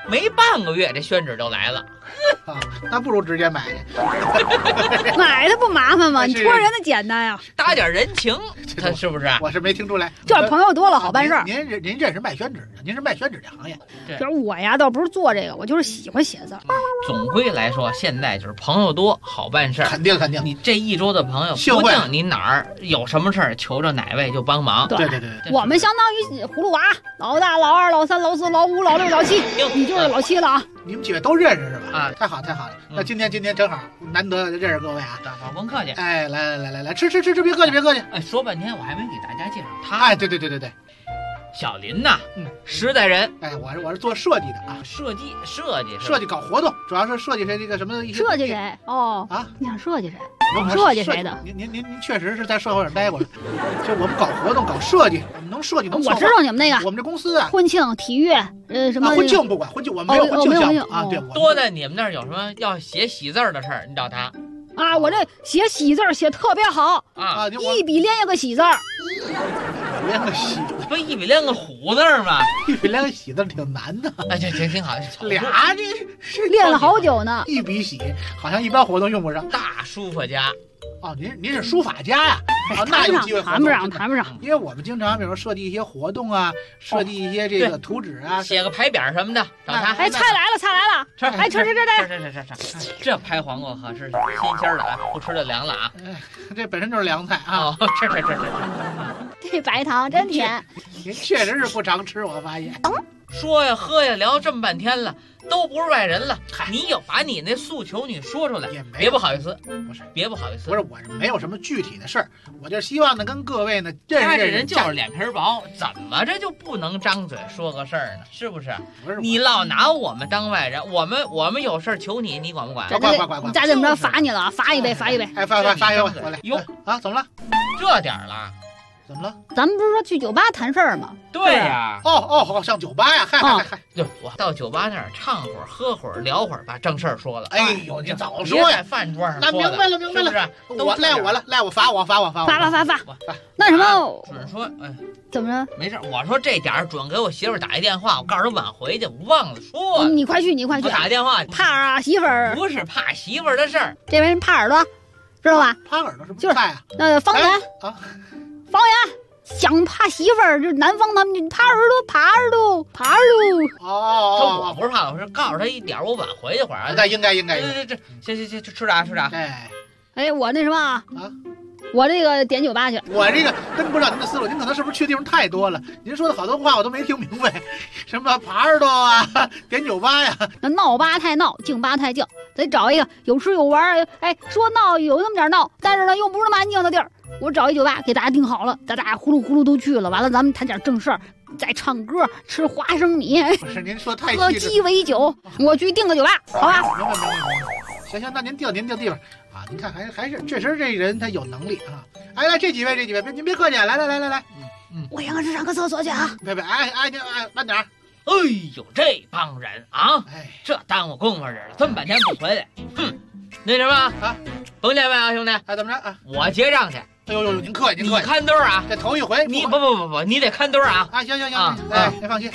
P: 没半个月这宣纸就来了。
C: 啊，那不如直接买去。
D: 买的不麻烦吗？你托人的简单呀，
P: 搭点人情，他是不是？
C: 我是没听出来，
D: 这朋友多了好办事儿。
C: 您这是卖宣纸的，您是卖宣纸的行业。
D: 就是我呀，倒不是做这个，我就是喜欢写字。
P: 总归来说，现在就是朋友多好办事儿。
C: 肯定。
P: 你这一桌子朋友，
C: 不
P: 定你哪儿有什么事儿，求着哪位就帮忙。
C: 对，
D: 我们相当于葫芦娃，老大、老二、老三、老四、老五、老六、老七，你就是老七了啊。
C: 你们几位都认识是吧？
P: 啊，
C: 太好了。那今天正好难得认识各位啊，
P: 甭客气。
C: 哎，来，吃，别客气。
P: 哎，说半天我还没给大家介绍他。
C: 哎，对，
P: 小林呐，实在人。
C: 哎，我是做设计的啊，
P: 设计搞活动，主要是设计谁这个什么一些。
D: 设计谁？哦啊，你想设计谁？设计谁的？
C: 您确实是在社会上待过，就我们搞活动搞设计，我们能设计能。
D: 我知道你们那个，
C: 我们这公司啊，
D: 婚庆、体育，什么
C: 婚庆不管，婚庆我们没有婚庆项目啊。对，
P: 多在你们那儿有什么要写喜字的事儿，你找他。
D: 啊，我这写喜字写特别好
P: 啊，
D: 一笔连一个喜字。
C: 连个喜，
P: 不一笔连个虎字吗？
C: 一笔连个喜字挺难的。
P: 哎，这挺好，
C: 俩这是
D: 练了好久呢。
C: 一笔喜，好像一般活动用不上。
P: 大书法家。
C: 哦，您是书法家呀？哦，那有机会
D: 谈不上。
C: 因为我们经常比如说设计一些活动啊，设计一些这个图纸啊，
P: 写个牌匾什么的，找他。
D: 哎，菜来了，
P: 吃！
D: 哎，吃！
P: 这拍黄瓜可是新鲜的啊，不吃的凉了啊。
C: 这本身就是凉菜啊。
P: 吃。
D: 这白糖真甜。
C: 您确实是不常吃，我发现。
P: 说呀喝呀聊这么半天了，都不是外人了。你有把你那诉求你说出来，别不好意思，别不好意思。
C: 不是我没有什么具体的事儿，我就希望呢跟各位呢认识。
P: 他这人就是脸皮薄，怎么着就不能张嘴说个事儿呢？是不是？你老拿我们当外人，我们有事儿求你，你管不管？
C: 管！
D: 你再这么着罚你了，罚一杯。
C: 哎，罚一杯，我来。
P: 哟
C: 啊，怎么了？
P: 这点儿了。
C: 怎么了？
D: 咱们不是说去酒吧谈事儿吗？
P: 对呀。
C: 哦，上酒吧呀！嗨！
P: 对，我到酒吧那儿唱会儿、喝会儿、聊会儿，把正事儿说了。
C: 哎呦，你早说呀！
P: 在饭桌上
C: 那明白了，
P: 是不是？
C: 赖我罚我。
D: 罚。那什么？
P: 准说，哎，
D: 怎么着？
P: 没事，我说这点儿准给我媳妇儿打一电话，我告诉她晚回去，我忘了说。
D: 你快去！
P: 我打电话，
D: 怕媳妇儿？
P: 不是怕媳妇儿的事儿，
D: 这人怕耳朵，知道吧？
C: 怕耳朵是不
D: 就是
C: 怕呀？
D: 方言啊，方言。想怕媳妇儿，就南方他们耙耳朵。
C: 哦，
P: 我不是怕，我是告诉他一点，我晚回去会儿。
C: 那应该。
P: 这，行，吃啥？
D: 哎，我那什么啊，我这个点酒吧去。
C: 我这个真不知道您的思路，您可能是不是去的地方太多了？您说的好多话我都没听明白，什么耙耳朵啊，点酒吧呀？
D: 那闹吧太闹，静吧太静，得找一个有吃有玩，哎，说闹有那么点闹，但是呢又不是那么安静的地儿。我找一酒吧给大家订好了，大家呼噜都去了，完了咱们谈点正事儿，再唱歌，吃花生米。
C: 不是您说太
D: 喝鸡尾酒，我去订个酒吧，好吧？
C: 明白。行，那您定地方啊？您看还是确实这人他有能力啊！哎，来这几位，您别客气，来。
D: 我先去上个厕所去啊！
C: 别，您慢点。
P: 哎呦，这帮人啊，这耽误功夫似的，这么半天不回来，哼！那什么啊，甭见外啊，兄弟，
C: 怎么着啊？
P: 我结账去。
C: 哎呦，您客气，
P: 你看兜啊！
C: 这头一回，
P: 你不，你得看兜啊！
C: 啊，行，哎，您放心。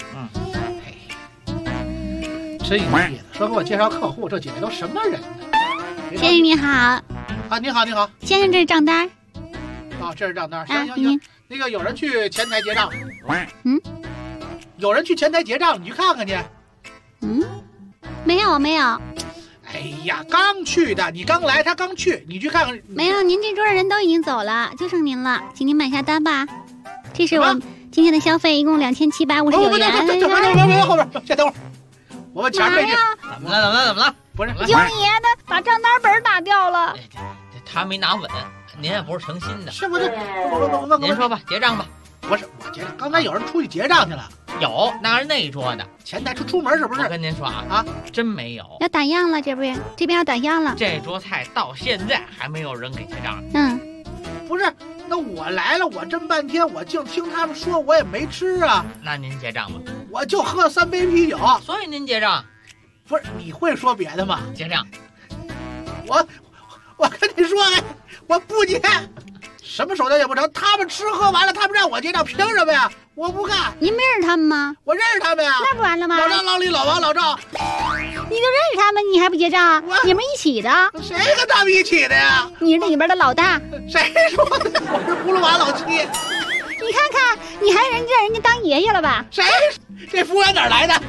C: 真有意思，说给我介绍客户，这几位都什么人呢？
D: 先生你好。
C: 啊，你好。
D: 先生，这是账单。
C: 哦，这是账单。行。那个有人去前台结账。有人去前台结账，你去看看去。
D: 没有。
C: 哎呀，刚去的，你刚来，他刚去，你去看看。
D: 没有，您这桌的人都已经走了，就剩您了，请您买下单吧。这是我今天的消费，一共2759元。
C: 别，后边，先等会儿。我们前面
P: 怎么了？
C: 不是，
D: 九爷的把账单本打掉了。
P: 他没拿稳，您也不是诚心的。
C: 是不是？
P: 您说吧，结账吧。
C: 不是我结账，刚才有人出去结账去了。
P: 有，那是那桌的
C: 前台出门是不是？
P: 我跟您说啊，真没有。
D: 要打烊了，这边要打烊了。
P: 这桌菜到现在还没有人给结账。
C: 不是，那我来了，我这么半天，我净听他们说，我也没吃啊。
P: 那您结账吧。
C: 我就喝了3杯啤酒，
P: 所以您结账。
C: 不是，你会说别的吗？
P: 结账。
C: 我跟你说，我不结。 什么手段也不成，他们吃喝完了，他们让我结账，凭什么呀？我不干。
D: 您没认识他们吗？
C: 我认识他们呀。
D: 那不完了吗？
C: 老张、老李、老王、老赵，
D: 你就认识他们，你还不结账？你们一起的？
C: 谁跟他们一起的呀？
D: 你是里边的老大。
C: 谁说的？我是葫芦娃老七。
D: 你看看，你还认人家当爷爷了吧？
C: 谁？这服务员哪儿来的？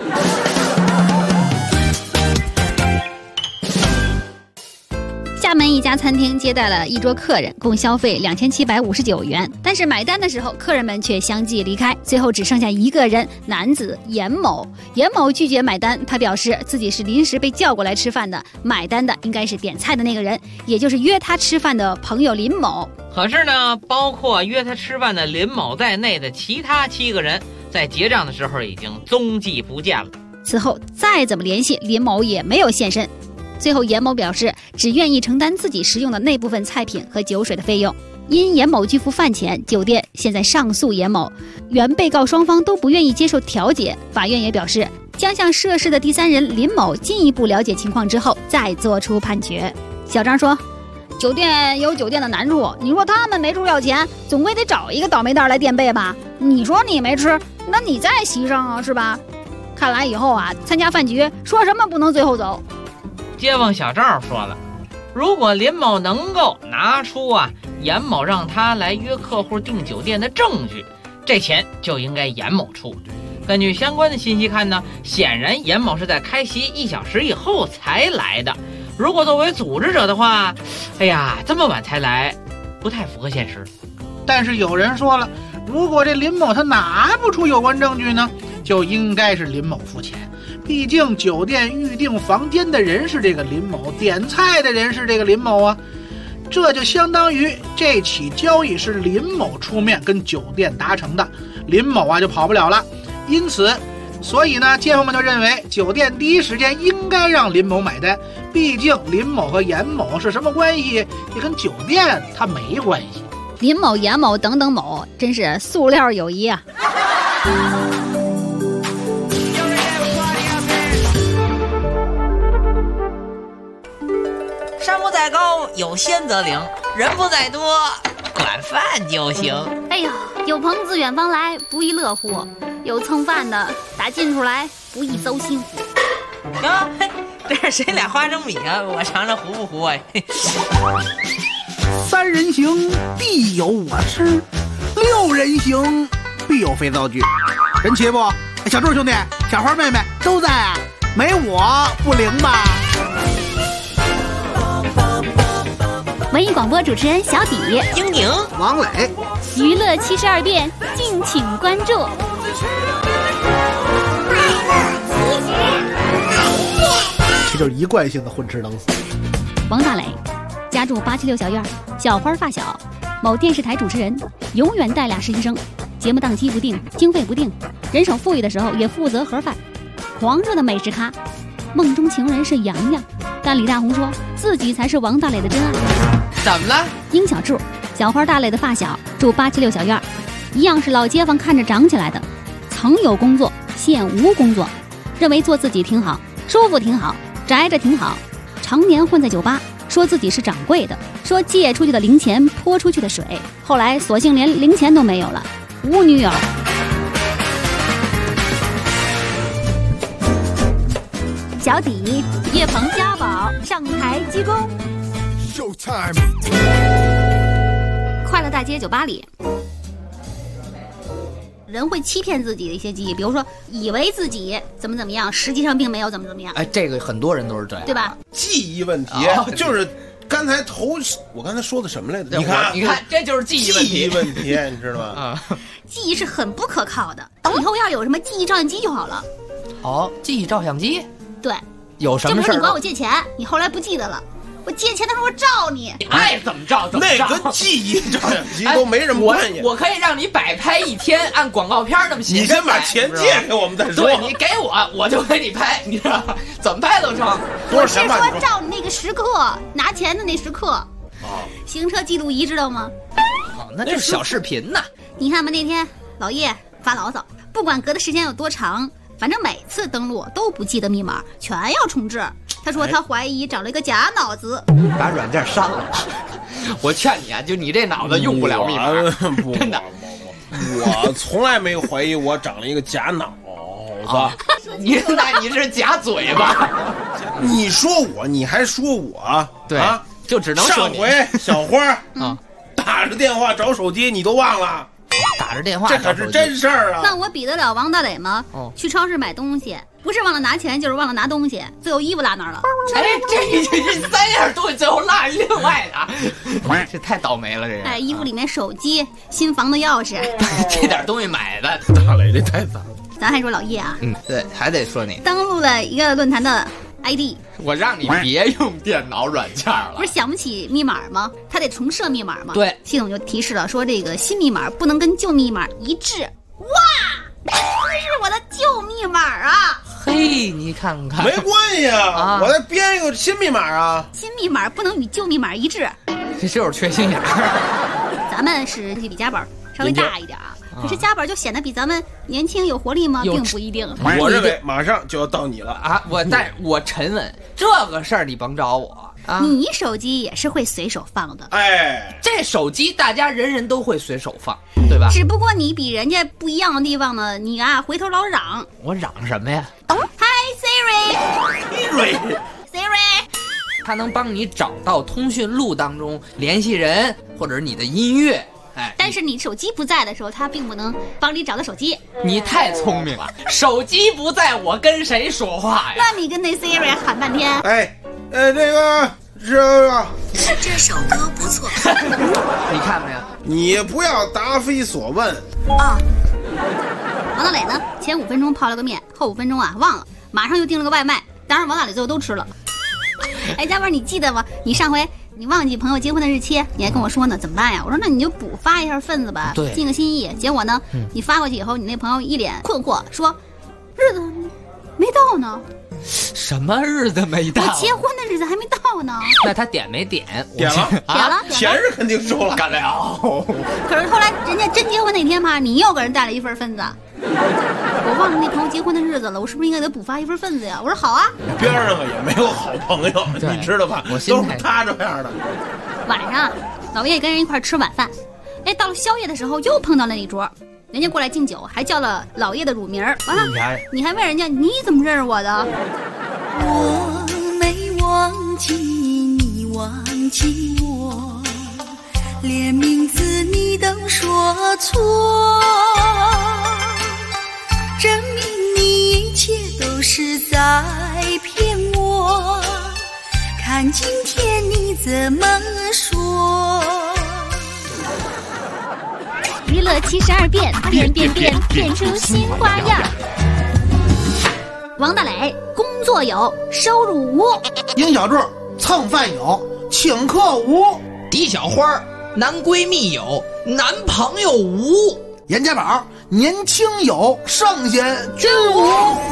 D: 厦门一家餐厅接待了一桌客人，共消费2759元，但是买单的时候，客人们却相继离开，最后只剩下一个人，男子严某。严某拒绝买单，他表示自己是临时被叫过来吃饭的，买单的应该是点菜的那个人，也就是约他吃饭的朋友林某。
P: 可是呢，包括约他吃饭的林某在内的其他7个人，在结账的时候已经踪迹不见了。
D: 此后再怎么联系，林某也没有现身。最后严某表示只愿意承担自己食用的那部分菜品和酒水的费用。因严某拒付饭钱，酒店现在上诉严某，原被告双方都不愿意接受调解，法院也表示将向涉事的第三人林某进一步了解情况之后再做出判决。小张说，酒店有酒店的难处，你说他们没处要钱，总归得找一个倒霉蛋来垫背吧。你说你没吃，那你再席上啊，是吧？看来以后啊，参加饭局说什么不能最后走。
P: 街坊小赵说了，如果林某能够拿出严某让他来约客户订酒店的证据，这钱就应该严某出。根据相关的信息看呢，显然严某是在开席1小时以后才来的。如果作为组织者的话，这么晚才来，不太符合现实。
C: 但是有人说了，如果这林某他拿不出有关证据呢，就应该是林某付钱。毕竟酒店预订房间的人是这个林某，点菜的人是这个林某啊，这就相当于这起交易是林某出面跟酒店达成的，林某就跑不了了。因此，所以呢，街坊们就认为酒店第一时间应该让林某买单，毕竟林某和严某是什么关系，也跟酒店他没关系。
D: 林某、严某等等某，真是塑料友谊啊！
G: 山不在高，有仙则灵；人不在多，管饭就行。
D: 哎呦，有朋自远方来，不亦乐乎；有蹭饭的打近处来，不亦糟心乎。
G: 哟，这是谁俩花生米啊？我尝尝糊不糊啊？
C: 3人行，必有我师；6人行，必有肥皂剧。人齐不？小柱兄弟、小花妹妹都在啊，没我不灵吧？
D: 文艺广播主持人小底、
G: 英宁、
C: 王磊，
D: 娱乐72变，敬请关注。
C: 这就是一贯性的混吃等死。
D: 王大磊，家住876小院，小花发小，某电视台主持人，永远带俩实习生，节目档期不定，经费不定，人手富裕的时候也负责盒饭，狂热的美食咖，梦中情人是洋洋，但李大红说自己才是王大磊的真爱。
P: 怎么了？
D: 殷小柱，小花大磊的发小，住876小院，一样是老街坊看着长起来的，曾有工作，现无工作，认为做自己挺好，舒服挺好，宅着挺好，常年混在酒吧，说自己是掌柜的，说借出去的零钱泼出去的水，后来索性连零钱都没有了，无女友。小底、叶鹏、家宝上台鞠躬。快乐大街酒吧里，人会欺骗自己的一些记忆，比如说以为自己怎么样，实际上并没有怎么样。
Q: 哎，这个很多人都是这样，
D: 对吧？
E: 记忆问题，就是刚才我刚才说的什么来着？
Q: 你看，这就是记忆问题。
E: 记忆问题，你知道吗？
Q: 啊，
D: 记忆是很不可靠的。以后要有什么记忆照相机就好了。
Q: 哦，记忆照相机？
D: 对。
Q: 有什么事儿？
D: 就比如你管我借钱，你后来不记得了。我借钱的时候我照你，
Q: 你爱怎么照怎么照。
E: 那跟记忆照相机都没什么关系。
Q: 我可以让你摆拍1天，按广告片那么写。
E: 你先把钱借给我们再说。
Q: 对，你给我就给你拍，你知道吗？怎么拍都成。
D: 我是说照你那个时刻，拿钱的那时刻。行车记录仪知道吗？
Q: 哦，那就是小视频呐。
D: 你看吧，那天老叶发牢骚，不管隔的时间有多长，反正每次登录都不记得密码，全要重置。他说他怀疑长了一个假脑子，
Q: 把软件删了。 我劝你啊，就你这脑子用不了密码，真的。
E: 我从来没怀疑我长了一个假脑子。
Q: 你是假嘴巴。
E: 你说我，你还说我？
Q: 对
E: 啊，
Q: 就只能说你。
E: 上回小花啊，打着电话找手机，你都忘了？
Q: 打着电话，
E: 这可是真事儿啊！
D: 那我比得了王大磊吗？去超市买东西，不是忘了拿钱，就是忘了拿东西，最后衣服落那儿了。
Q: 哎，这三样东西最后落另外的，这太倒霉了，这是。
D: 哎，衣服里面手机、新房的钥匙，
Q: 这点东西买的。
E: 大磊这太脏。
D: 咱还说老叶啊，
Q: 对，还得说你
D: 登录了一个论坛的 ID，
Q: 我让你别用电脑软件了。
D: 不是想不起密码吗？他得重设密码吗？
Q: 对，
D: 系统就提示了，说这个新密码不能跟旧密码一致。哇，那是我的旧密码啊！
Q: 嘿，你看看，
E: 没关系啊，我再编一个新密码啊。
D: 新密码不能与旧密码一致，
Q: 这就是缺心眼儿。
D: 咱们是比家宝稍微大一点啊。可是家宝就显得比咱们年轻有活力吗？并不一定。
E: 我认为马上就要到你了
Q: 啊！我沉稳，这个事儿你甭找我啊！
D: 你手机也是会随手放的，
E: 哎，
Q: 这手机大家人人都会随手放，对吧？
D: 只不过你比人家不一样的地方呢，你啊回头老嚷。
Q: 我嚷什么呀
D: ？Hi Siri，
Q: 它能帮你找到通讯录当中联系人或者是你的音乐。哎，
D: 但是你手机不在的时候，它并不能帮你找到手机。
Q: 你太聪明了，手机不在，我跟谁说话呀？
D: 那你跟那 Siri 喊半天。
E: 哎，这个
B: 这首歌不错。
Q: 你看没有？
E: 你不要答非所问
D: 啊！王大磊呢？前5分钟泡了个面，后5分钟啊忘了，马上又订了个外卖。当然，王大磊最后都吃了。哎，家宝，你记得吗？你上回你忘记朋友结婚的日期，你还跟我说呢，怎么办呀？我说那你就补发一下份子吧，尽个心意。结果呢，你发过去以后，你那朋友一脸困惑，说日子没到呢。
Q: 什么日子没到？
D: 我结婚的日子还没到呢。
Q: 那他点没点？
E: 点了，
D: 点了，
E: 钱是肯定收了，
Q: 干了。
D: 可是后来人家真结婚那天嘛，你又给人带了一份份子。我忘了那朋友结婚的日子了，我是不是应该给他补发一份份子呀？我说好啊。
E: 边上也没有好朋友，你知道吧？都是他这样的。
D: 晚上，老叶跟人一块吃晚饭，哎，到了宵夜的时候又碰到那一桌，人家过来敬酒，还叫了老叶的乳名。完了，你还问人家你怎么认识我的？
J: 我没忘记你忘记我，连名字你都说错，证明你一切都是在骗我，看今天你怎么说。
D: 娱乐72变，变出新花样。王大磊工作有，收入无；
C: 殷小柱蹭饭有，请客无；
Q: 狄小花男闺蜜有，男朋友无；
C: 严家宝年轻有，剩下均无。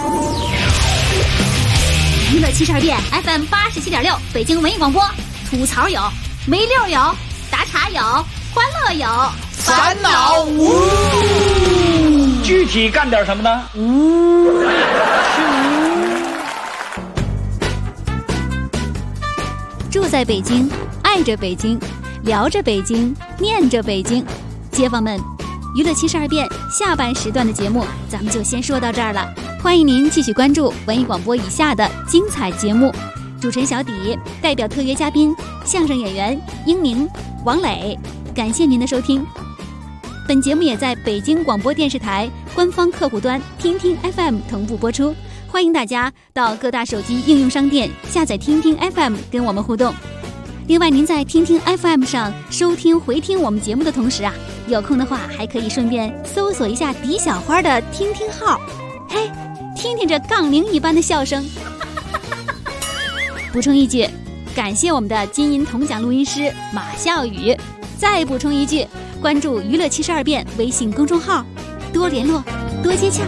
D: 娱乐72变 FM 87.6，北京文艺广播，吐槽有，没溜有，打岔有，欢乐有，
Q: 烦恼无。
R: 具体干点什么呢？
D: 住在北京，爱着北京，聊着北京，念着北京。街坊们，娱乐72变下半时段的节目咱们就先说到这儿了，欢迎您继续关注文艺广播以下的精彩节目。主持人小底代表特约嘉宾相声演员英明、王磊，感谢您的收听。本节目也在北京广播电视台官方客户端听听 FM 同步播出，欢迎大家到各大手机应用商店下载听听 FM 跟我们互动。另外，您在听听 FM 上收听回听我们节目的同时啊，有空的话还可以顺便搜索一下狄小花的听听号，嘿，听听这杠铃一般的笑声。补充一句，感谢我们的金银铜奖录音师马笑宇。再补充一句，关注娱乐72变微信公众号，多联络，多接洽。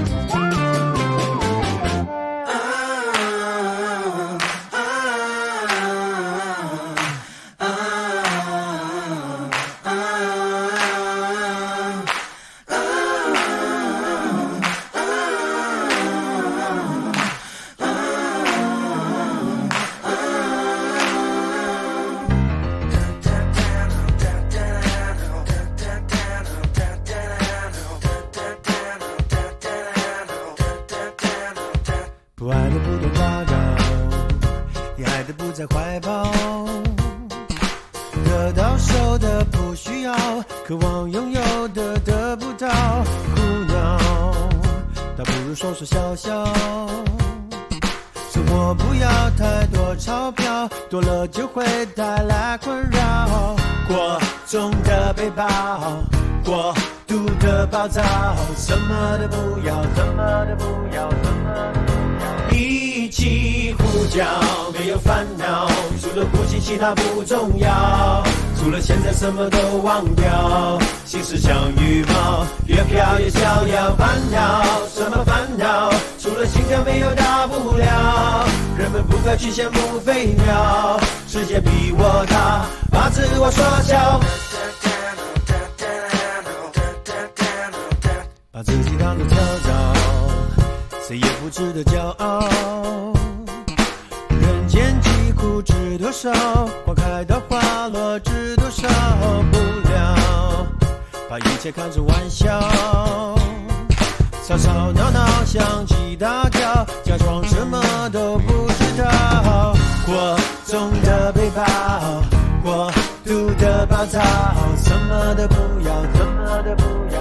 S: 爱的不在怀抱，得到手的不需要，渴望拥有的得不到，苦恼，倒不如说说笑笑。生活不要太多钞票，多了就会带来困扰。过重的背包，过度的暴躁，什么都不要，什么都不要，什么都不要。一起呼叫，没有烦恼，除了呼吸其他不重要，除了现在什么都忘掉。心事像羽毛，越飘越逍遥。烦恼什么烦恼？除了心跳没有大不了。人们不该去羡慕飞鸟，世界比我大，把自我缩小，把自己当作跳蚤，谁也不值得骄傲。人间疾苦知多少，花开到花落知多少，不了把一切看成玩笑，吵吵闹闹想起大叫，假装什么都不知道。过重的背包，过度的暴躁，什么都不要，什么都不要，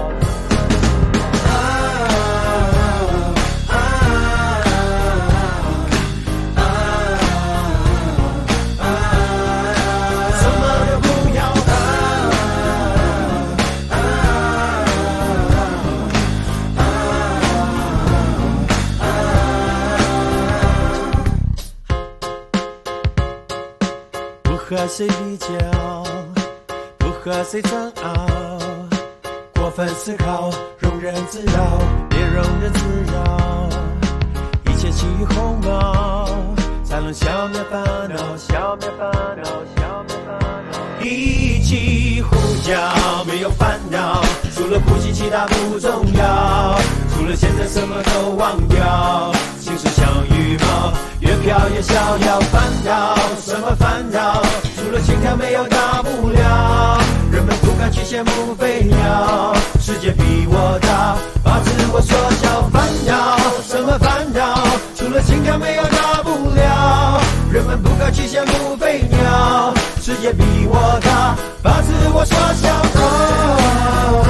S: 不和谁比较，不和谁争拗，过分思考，庸人自扰，别庸人自扰，一切起于鸿毛，才能消灭烦恼，消灭烦恼，消灭烦恼。一起呼叫，没有烦恼，除了呼吸其他不重要，除了现在什么都忘掉。心事像羽毛，越飘越逍遥。烦恼什么烦恼？除了心跳没有大不了。人们不敢去羡慕飞鸟，世界比我大，把自我缩小。烦恼什么烦恼？除了心跳没有大不了。人们不敢去羡慕飞鸟，世界比我大，把自我缩小。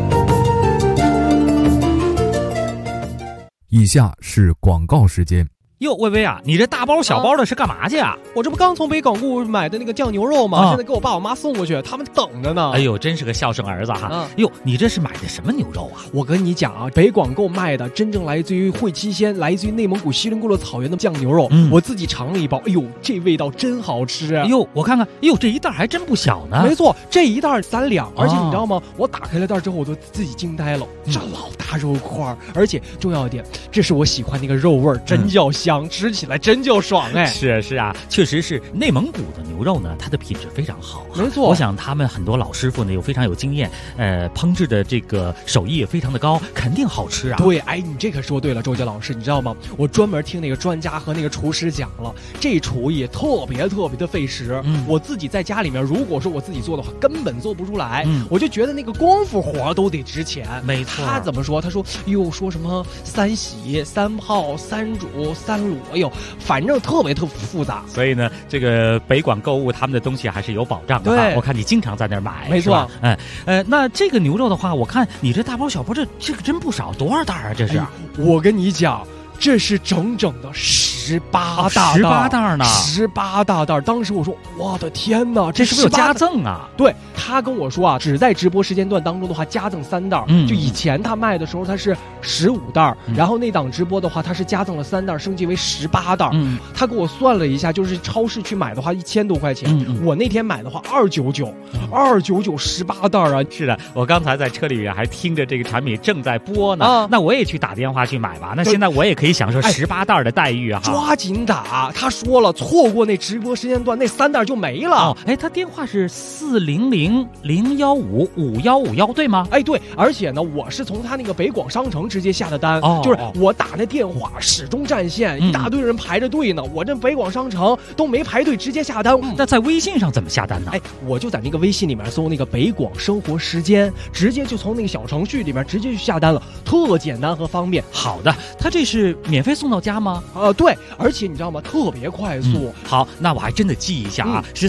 T: 以下是广告时间。
O: 哟，薇薇啊，你这大包小包的是干嘛去啊？
T: 我这不刚从北港故买的那个酱牛肉吗？现在给我爸我妈送过去，他们等着呢。
O: 哎呦，真是个孝顺儿子哈！哟，你这是买的什么牛肉啊？
T: 我跟你讲啊，北广购卖的真正来自于会期鲜，来自于内蒙古锡林郭勒草原的酱牛肉，我自己尝了一包，哎呦，这味道真好吃啊！
O: 哎呦，我看看，哎呦，这一袋还真不小呢。
T: 没错，这一袋3两，而且你知道吗？我打开了袋之后，我都自己惊呆了，这老大肉块，而且重要一点，这是我喜欢那个肉味儿，真叫香，吃起来真叫爽哎！
O: 是啊，确实是内蒙古的牛肉呢，它的品质非常好。
T: 没错，
O: 我想他们很多老师傅呢，非常有经验，烹制的这个手艺也非常的高，肯定好吃啊。
T: 对，哎，你这可说对了，周杰老师，你知道吗？我专门听那个专家和那个厨师讲了，这厨艺特别的费时。我自己在家里面，如果说我自己做的话，根本做不出来。我就觉得那个功夫活都得值钱。
O: 没错，
T: 他怎么说？他说，哟，说什么3洗、3泡、3煮、3卤，哎呦，反正特别复杂。
O: 所以呢，这个北广购物他们的东西还是有保障的。对，我看你经常在那儿买，
T: 没错。
O: 那这个牛肉的话，我看你这大包小包，这个真不少，多少袋啊？这是？
T: 我跟你讲，这是整整的18大袋
O: 呢
T: ，18大袋。当时我说，我的天哪，
O: 这是不是有加赠啊？
T: 对，他跟我说啊，只在直播时间段当中的话，加赠3袋。就以前他卖的时候，他是15袋，然后那档直播的话，他是加赠了3袋，升级为18袋。他给我算了一下，就是超市去买的话1000多块钱，我那天买的话299，29918袋啊！
O: 是的，我刚才在车里面还听着这个产品正在播呢，那我也去打电话去买吧。那现在我也可以享受18袋的待遇啊！
T: 抓紧打！他说了，错过那直播时间段，那3袋就没了。
O: 他电话是400-015-5151，对吗？
T: 对，而且呢，我是从他那个北广商城直接下的单，就是我打那电话始终占线，一大堆人排着队呢，我这北广商城都没排队，直接下单。
O: 那在微信上怎么下单呢？
T: 我就在那个微信里面搜那个北广生活时间，直接就从那个小程序里面直接去下单了，特简单和方便。
O: 好的，他这是免费送到家吗？
T: 对，而且你知道吗？特别快速。
O: 好，那我还真的记一下啊，是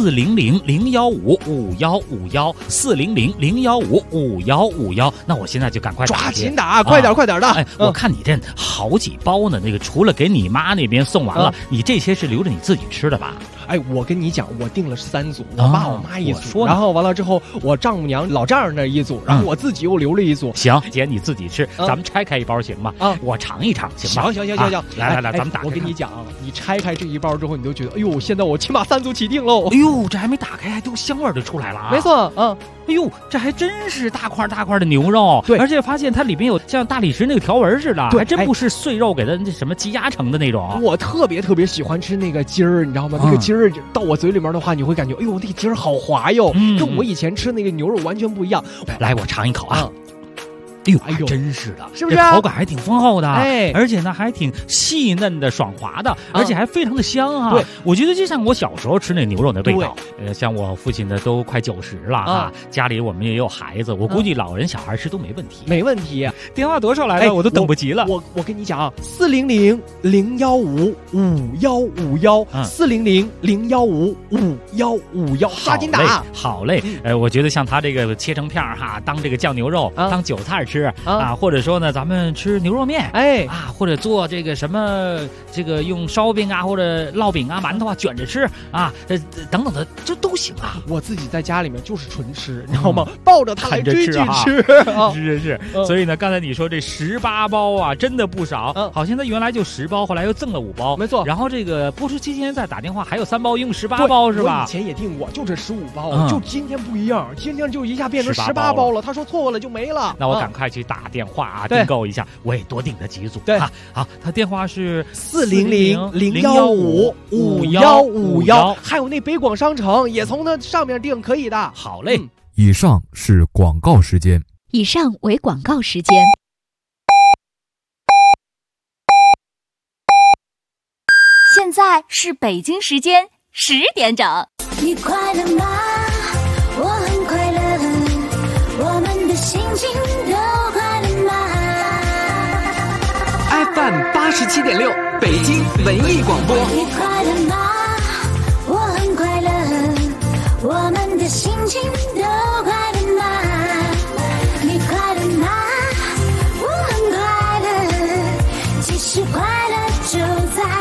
O: 400-015-5151，400-015-5151。那我现在就赶快
T: 抓紧打，快点的！
O: 我看你这好几包呢，那个除了给你妈那边送完了，你这些是留着你自己吃的吧？
T: 我跟你讲，我订了3组，我爸我妈一组，然后完了之后，我丈母娘老丈人那一组，然后我自己又留了一组。
O: 行，姐你自己吃，咱们拆开一包行吗？我尝一尝行吗？
T: 行，
O: 来，咱们打开。
T: 我跟你讲，你拆开这一包之后，你就觉得，哎呦，现在我起码3组起订喽。
O: 哎呦，这还没打开，还都香味儿就出来了啊！
T: 没错，
O: 哎呦，这还真是大块的牛肉，对，而且发现它里面有像大理石那个条纹似的，还真不是碎肉给它那什么积压成的那种。
T: 我特别喜欢吃那个筋儿，你知道吗？那个筋儿到我嘴里面的话，你会感觉，哎呦，那个筋儿好滑哟，跟我以前吃那个牛肉完全不一样。
O: 来，我尝一口啊。哎呦，真是的，
T: 是不是？
O: 这口感还挺丰厚的，而且呢还挺细嫩的、爽滑的，而且还非常的香啊！
T: 对，
O: 我觉得就像我小时候吃那牛肉的味道。像我父亲的都快90了啊，家里我们也有孩子，我估计老人小孩吃都没问题。
T: 没问题。
O: 电话多少来了？我都等不及了。
T: 我跟你讲啊，400-015-5151，400-015-5151，抓紧打！
O: 好嘞，我觉得像他这个切成片哈，当这个酱牛肉，当韭菜吃啊，或者说呢，咱们吃牛肉面，或者做这个什么，这个用烧饼啊，或者烙饼啊、馒头啊卷着吃啊，等等的，这都行啊。
T: 我自己在家里面就是纯吃，你知道吗？抱着它来追剧吃，
O: 是。所以呢，刚才你说这18包啊，真的不少。好像它原来就10包，后来又赠了5包，
T: 没错。
O: 然后这个播出期间再打电话，还有3包，一共18包是吧？
T: 我以前也订过，就这15包，就今天不一样，今天就一下变成18包了。他说错了就没了。
O: 那我赶快去打电话啊，订购一下，我也多订了几组。
T: 对，
O: 好，他电话是
T: 400-015-5151，还有那北广商城也从那上面订，可以的。
O: 好嘞。
U: 以上是广告时间。
K: 以上为广告时间。现在是北京时间10点整。
B: 你快乐吗？我很快乐，我们的心情都快乐吗
Q: ？FM 87.6，北京文艺广播。
B: 你快乐吗？我很快乐，我们的心情都快乐吗？你快乐吗？我很快乐，其实快乐就在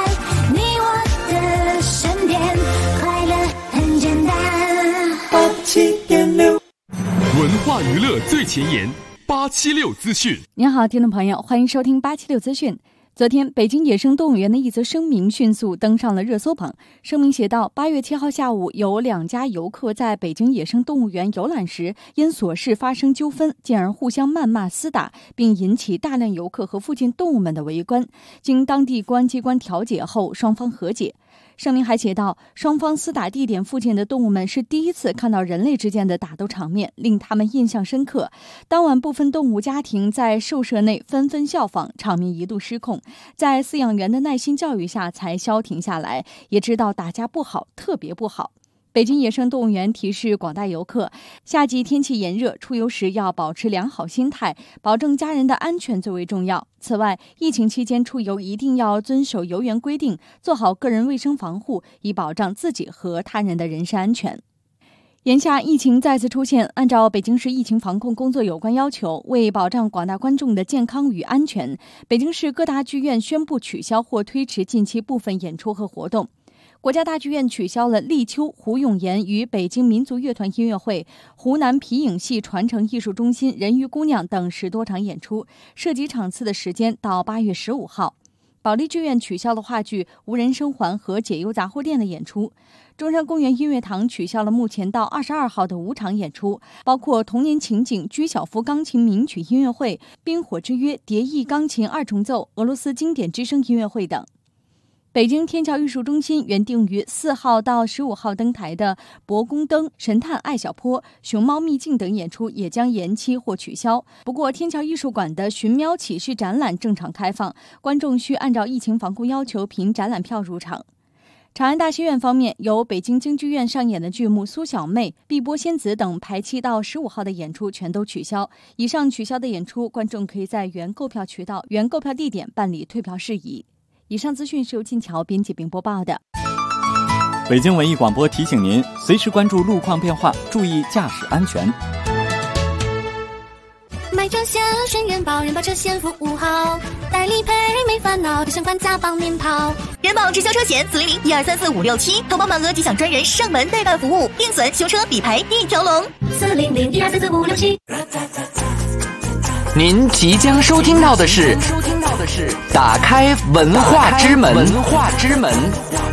F: 娱乐最前沿，876资讯。
V: 您好，听众朋友，欢迎收听876资讯。昨天，北京野生动物园的一则声明迅速登上了热搜榜。声明写道：8月7号下午，有2家游客在北京野生动物园游览时，因琐事发生纠纷，进而互相谩骂厮打，并引起大量游客和附近动物们的围观。经当地公安机关调解后，双方和解。声明还写道，双方厮打地点附近的动物们是第一次看到人类之间的打斗场面，令他们印象深刻。当晚部分动物家庭在兽舍内纷纷效仿，场面一度失控，在饲养员的耐心教育下才消停下来，也知道打架不好，特别不好。北京野生动物园提示广大游客，夏季天气炎热，出游时要保持良好心态，保证家人的安全最为重要。此外，疫情期间出游一定要遵守游园规定，做好个人卫生防护，以保障自己和他人的人身安全。眼下疫情再次出现，按照北京市疫情防控工作有关要求，为保障广大观众的健康与安全，北京市各大剧院宣布取消或推迟近期部分演出和活动。国家大剧院取消了立秋胡永岩与北京民族乐团音乐会、湖南皮影戏传承艺术中心人鱼姑娘等10多场演出，涉及场次的时间到8月15号。保利剧院取消了话剧《无人生还》和《解忧杂货店》的演出。中山公园音乐堂取消了目前到22号的5场演出，包括童年情景居小福钢琴名曲音乐会、冰火之约蝶翼钢琴2重奏、俄罗斯经典之声音乐会等。北京天桥艺术中心原定于4号到15号登台的《博宫灯》《神探艾小坡》《熊猫秘境》等演出也将延期或取消。不过，天桥艺术馆的寻喵启示展览正常开放，观众需按照疫情防控要求凭展览票入场。长安大戏院方面，由北京京剧院上演的剧目《苏小妹》《碧波仙子》等排期到15号的演出全都取消。以上取消的演出，观众可以在原购票渠道、原购票地点办理退票事宜。以上资讯是由金桥编辑并播报的。
N: 北京文艺广播提醒您，随时关注路况变化，注意驾驶安全。
J: 买车险选人保，人保车险服务好，代理赔没烦恼，相关加帮您跑。
K: 人保直销车险400-1234-567，投保满额即享专人上门代办服务，定损、修车、理赔一条龙。
J: 400-1234-567。
Q: 您即将收听到的是打开文化之门。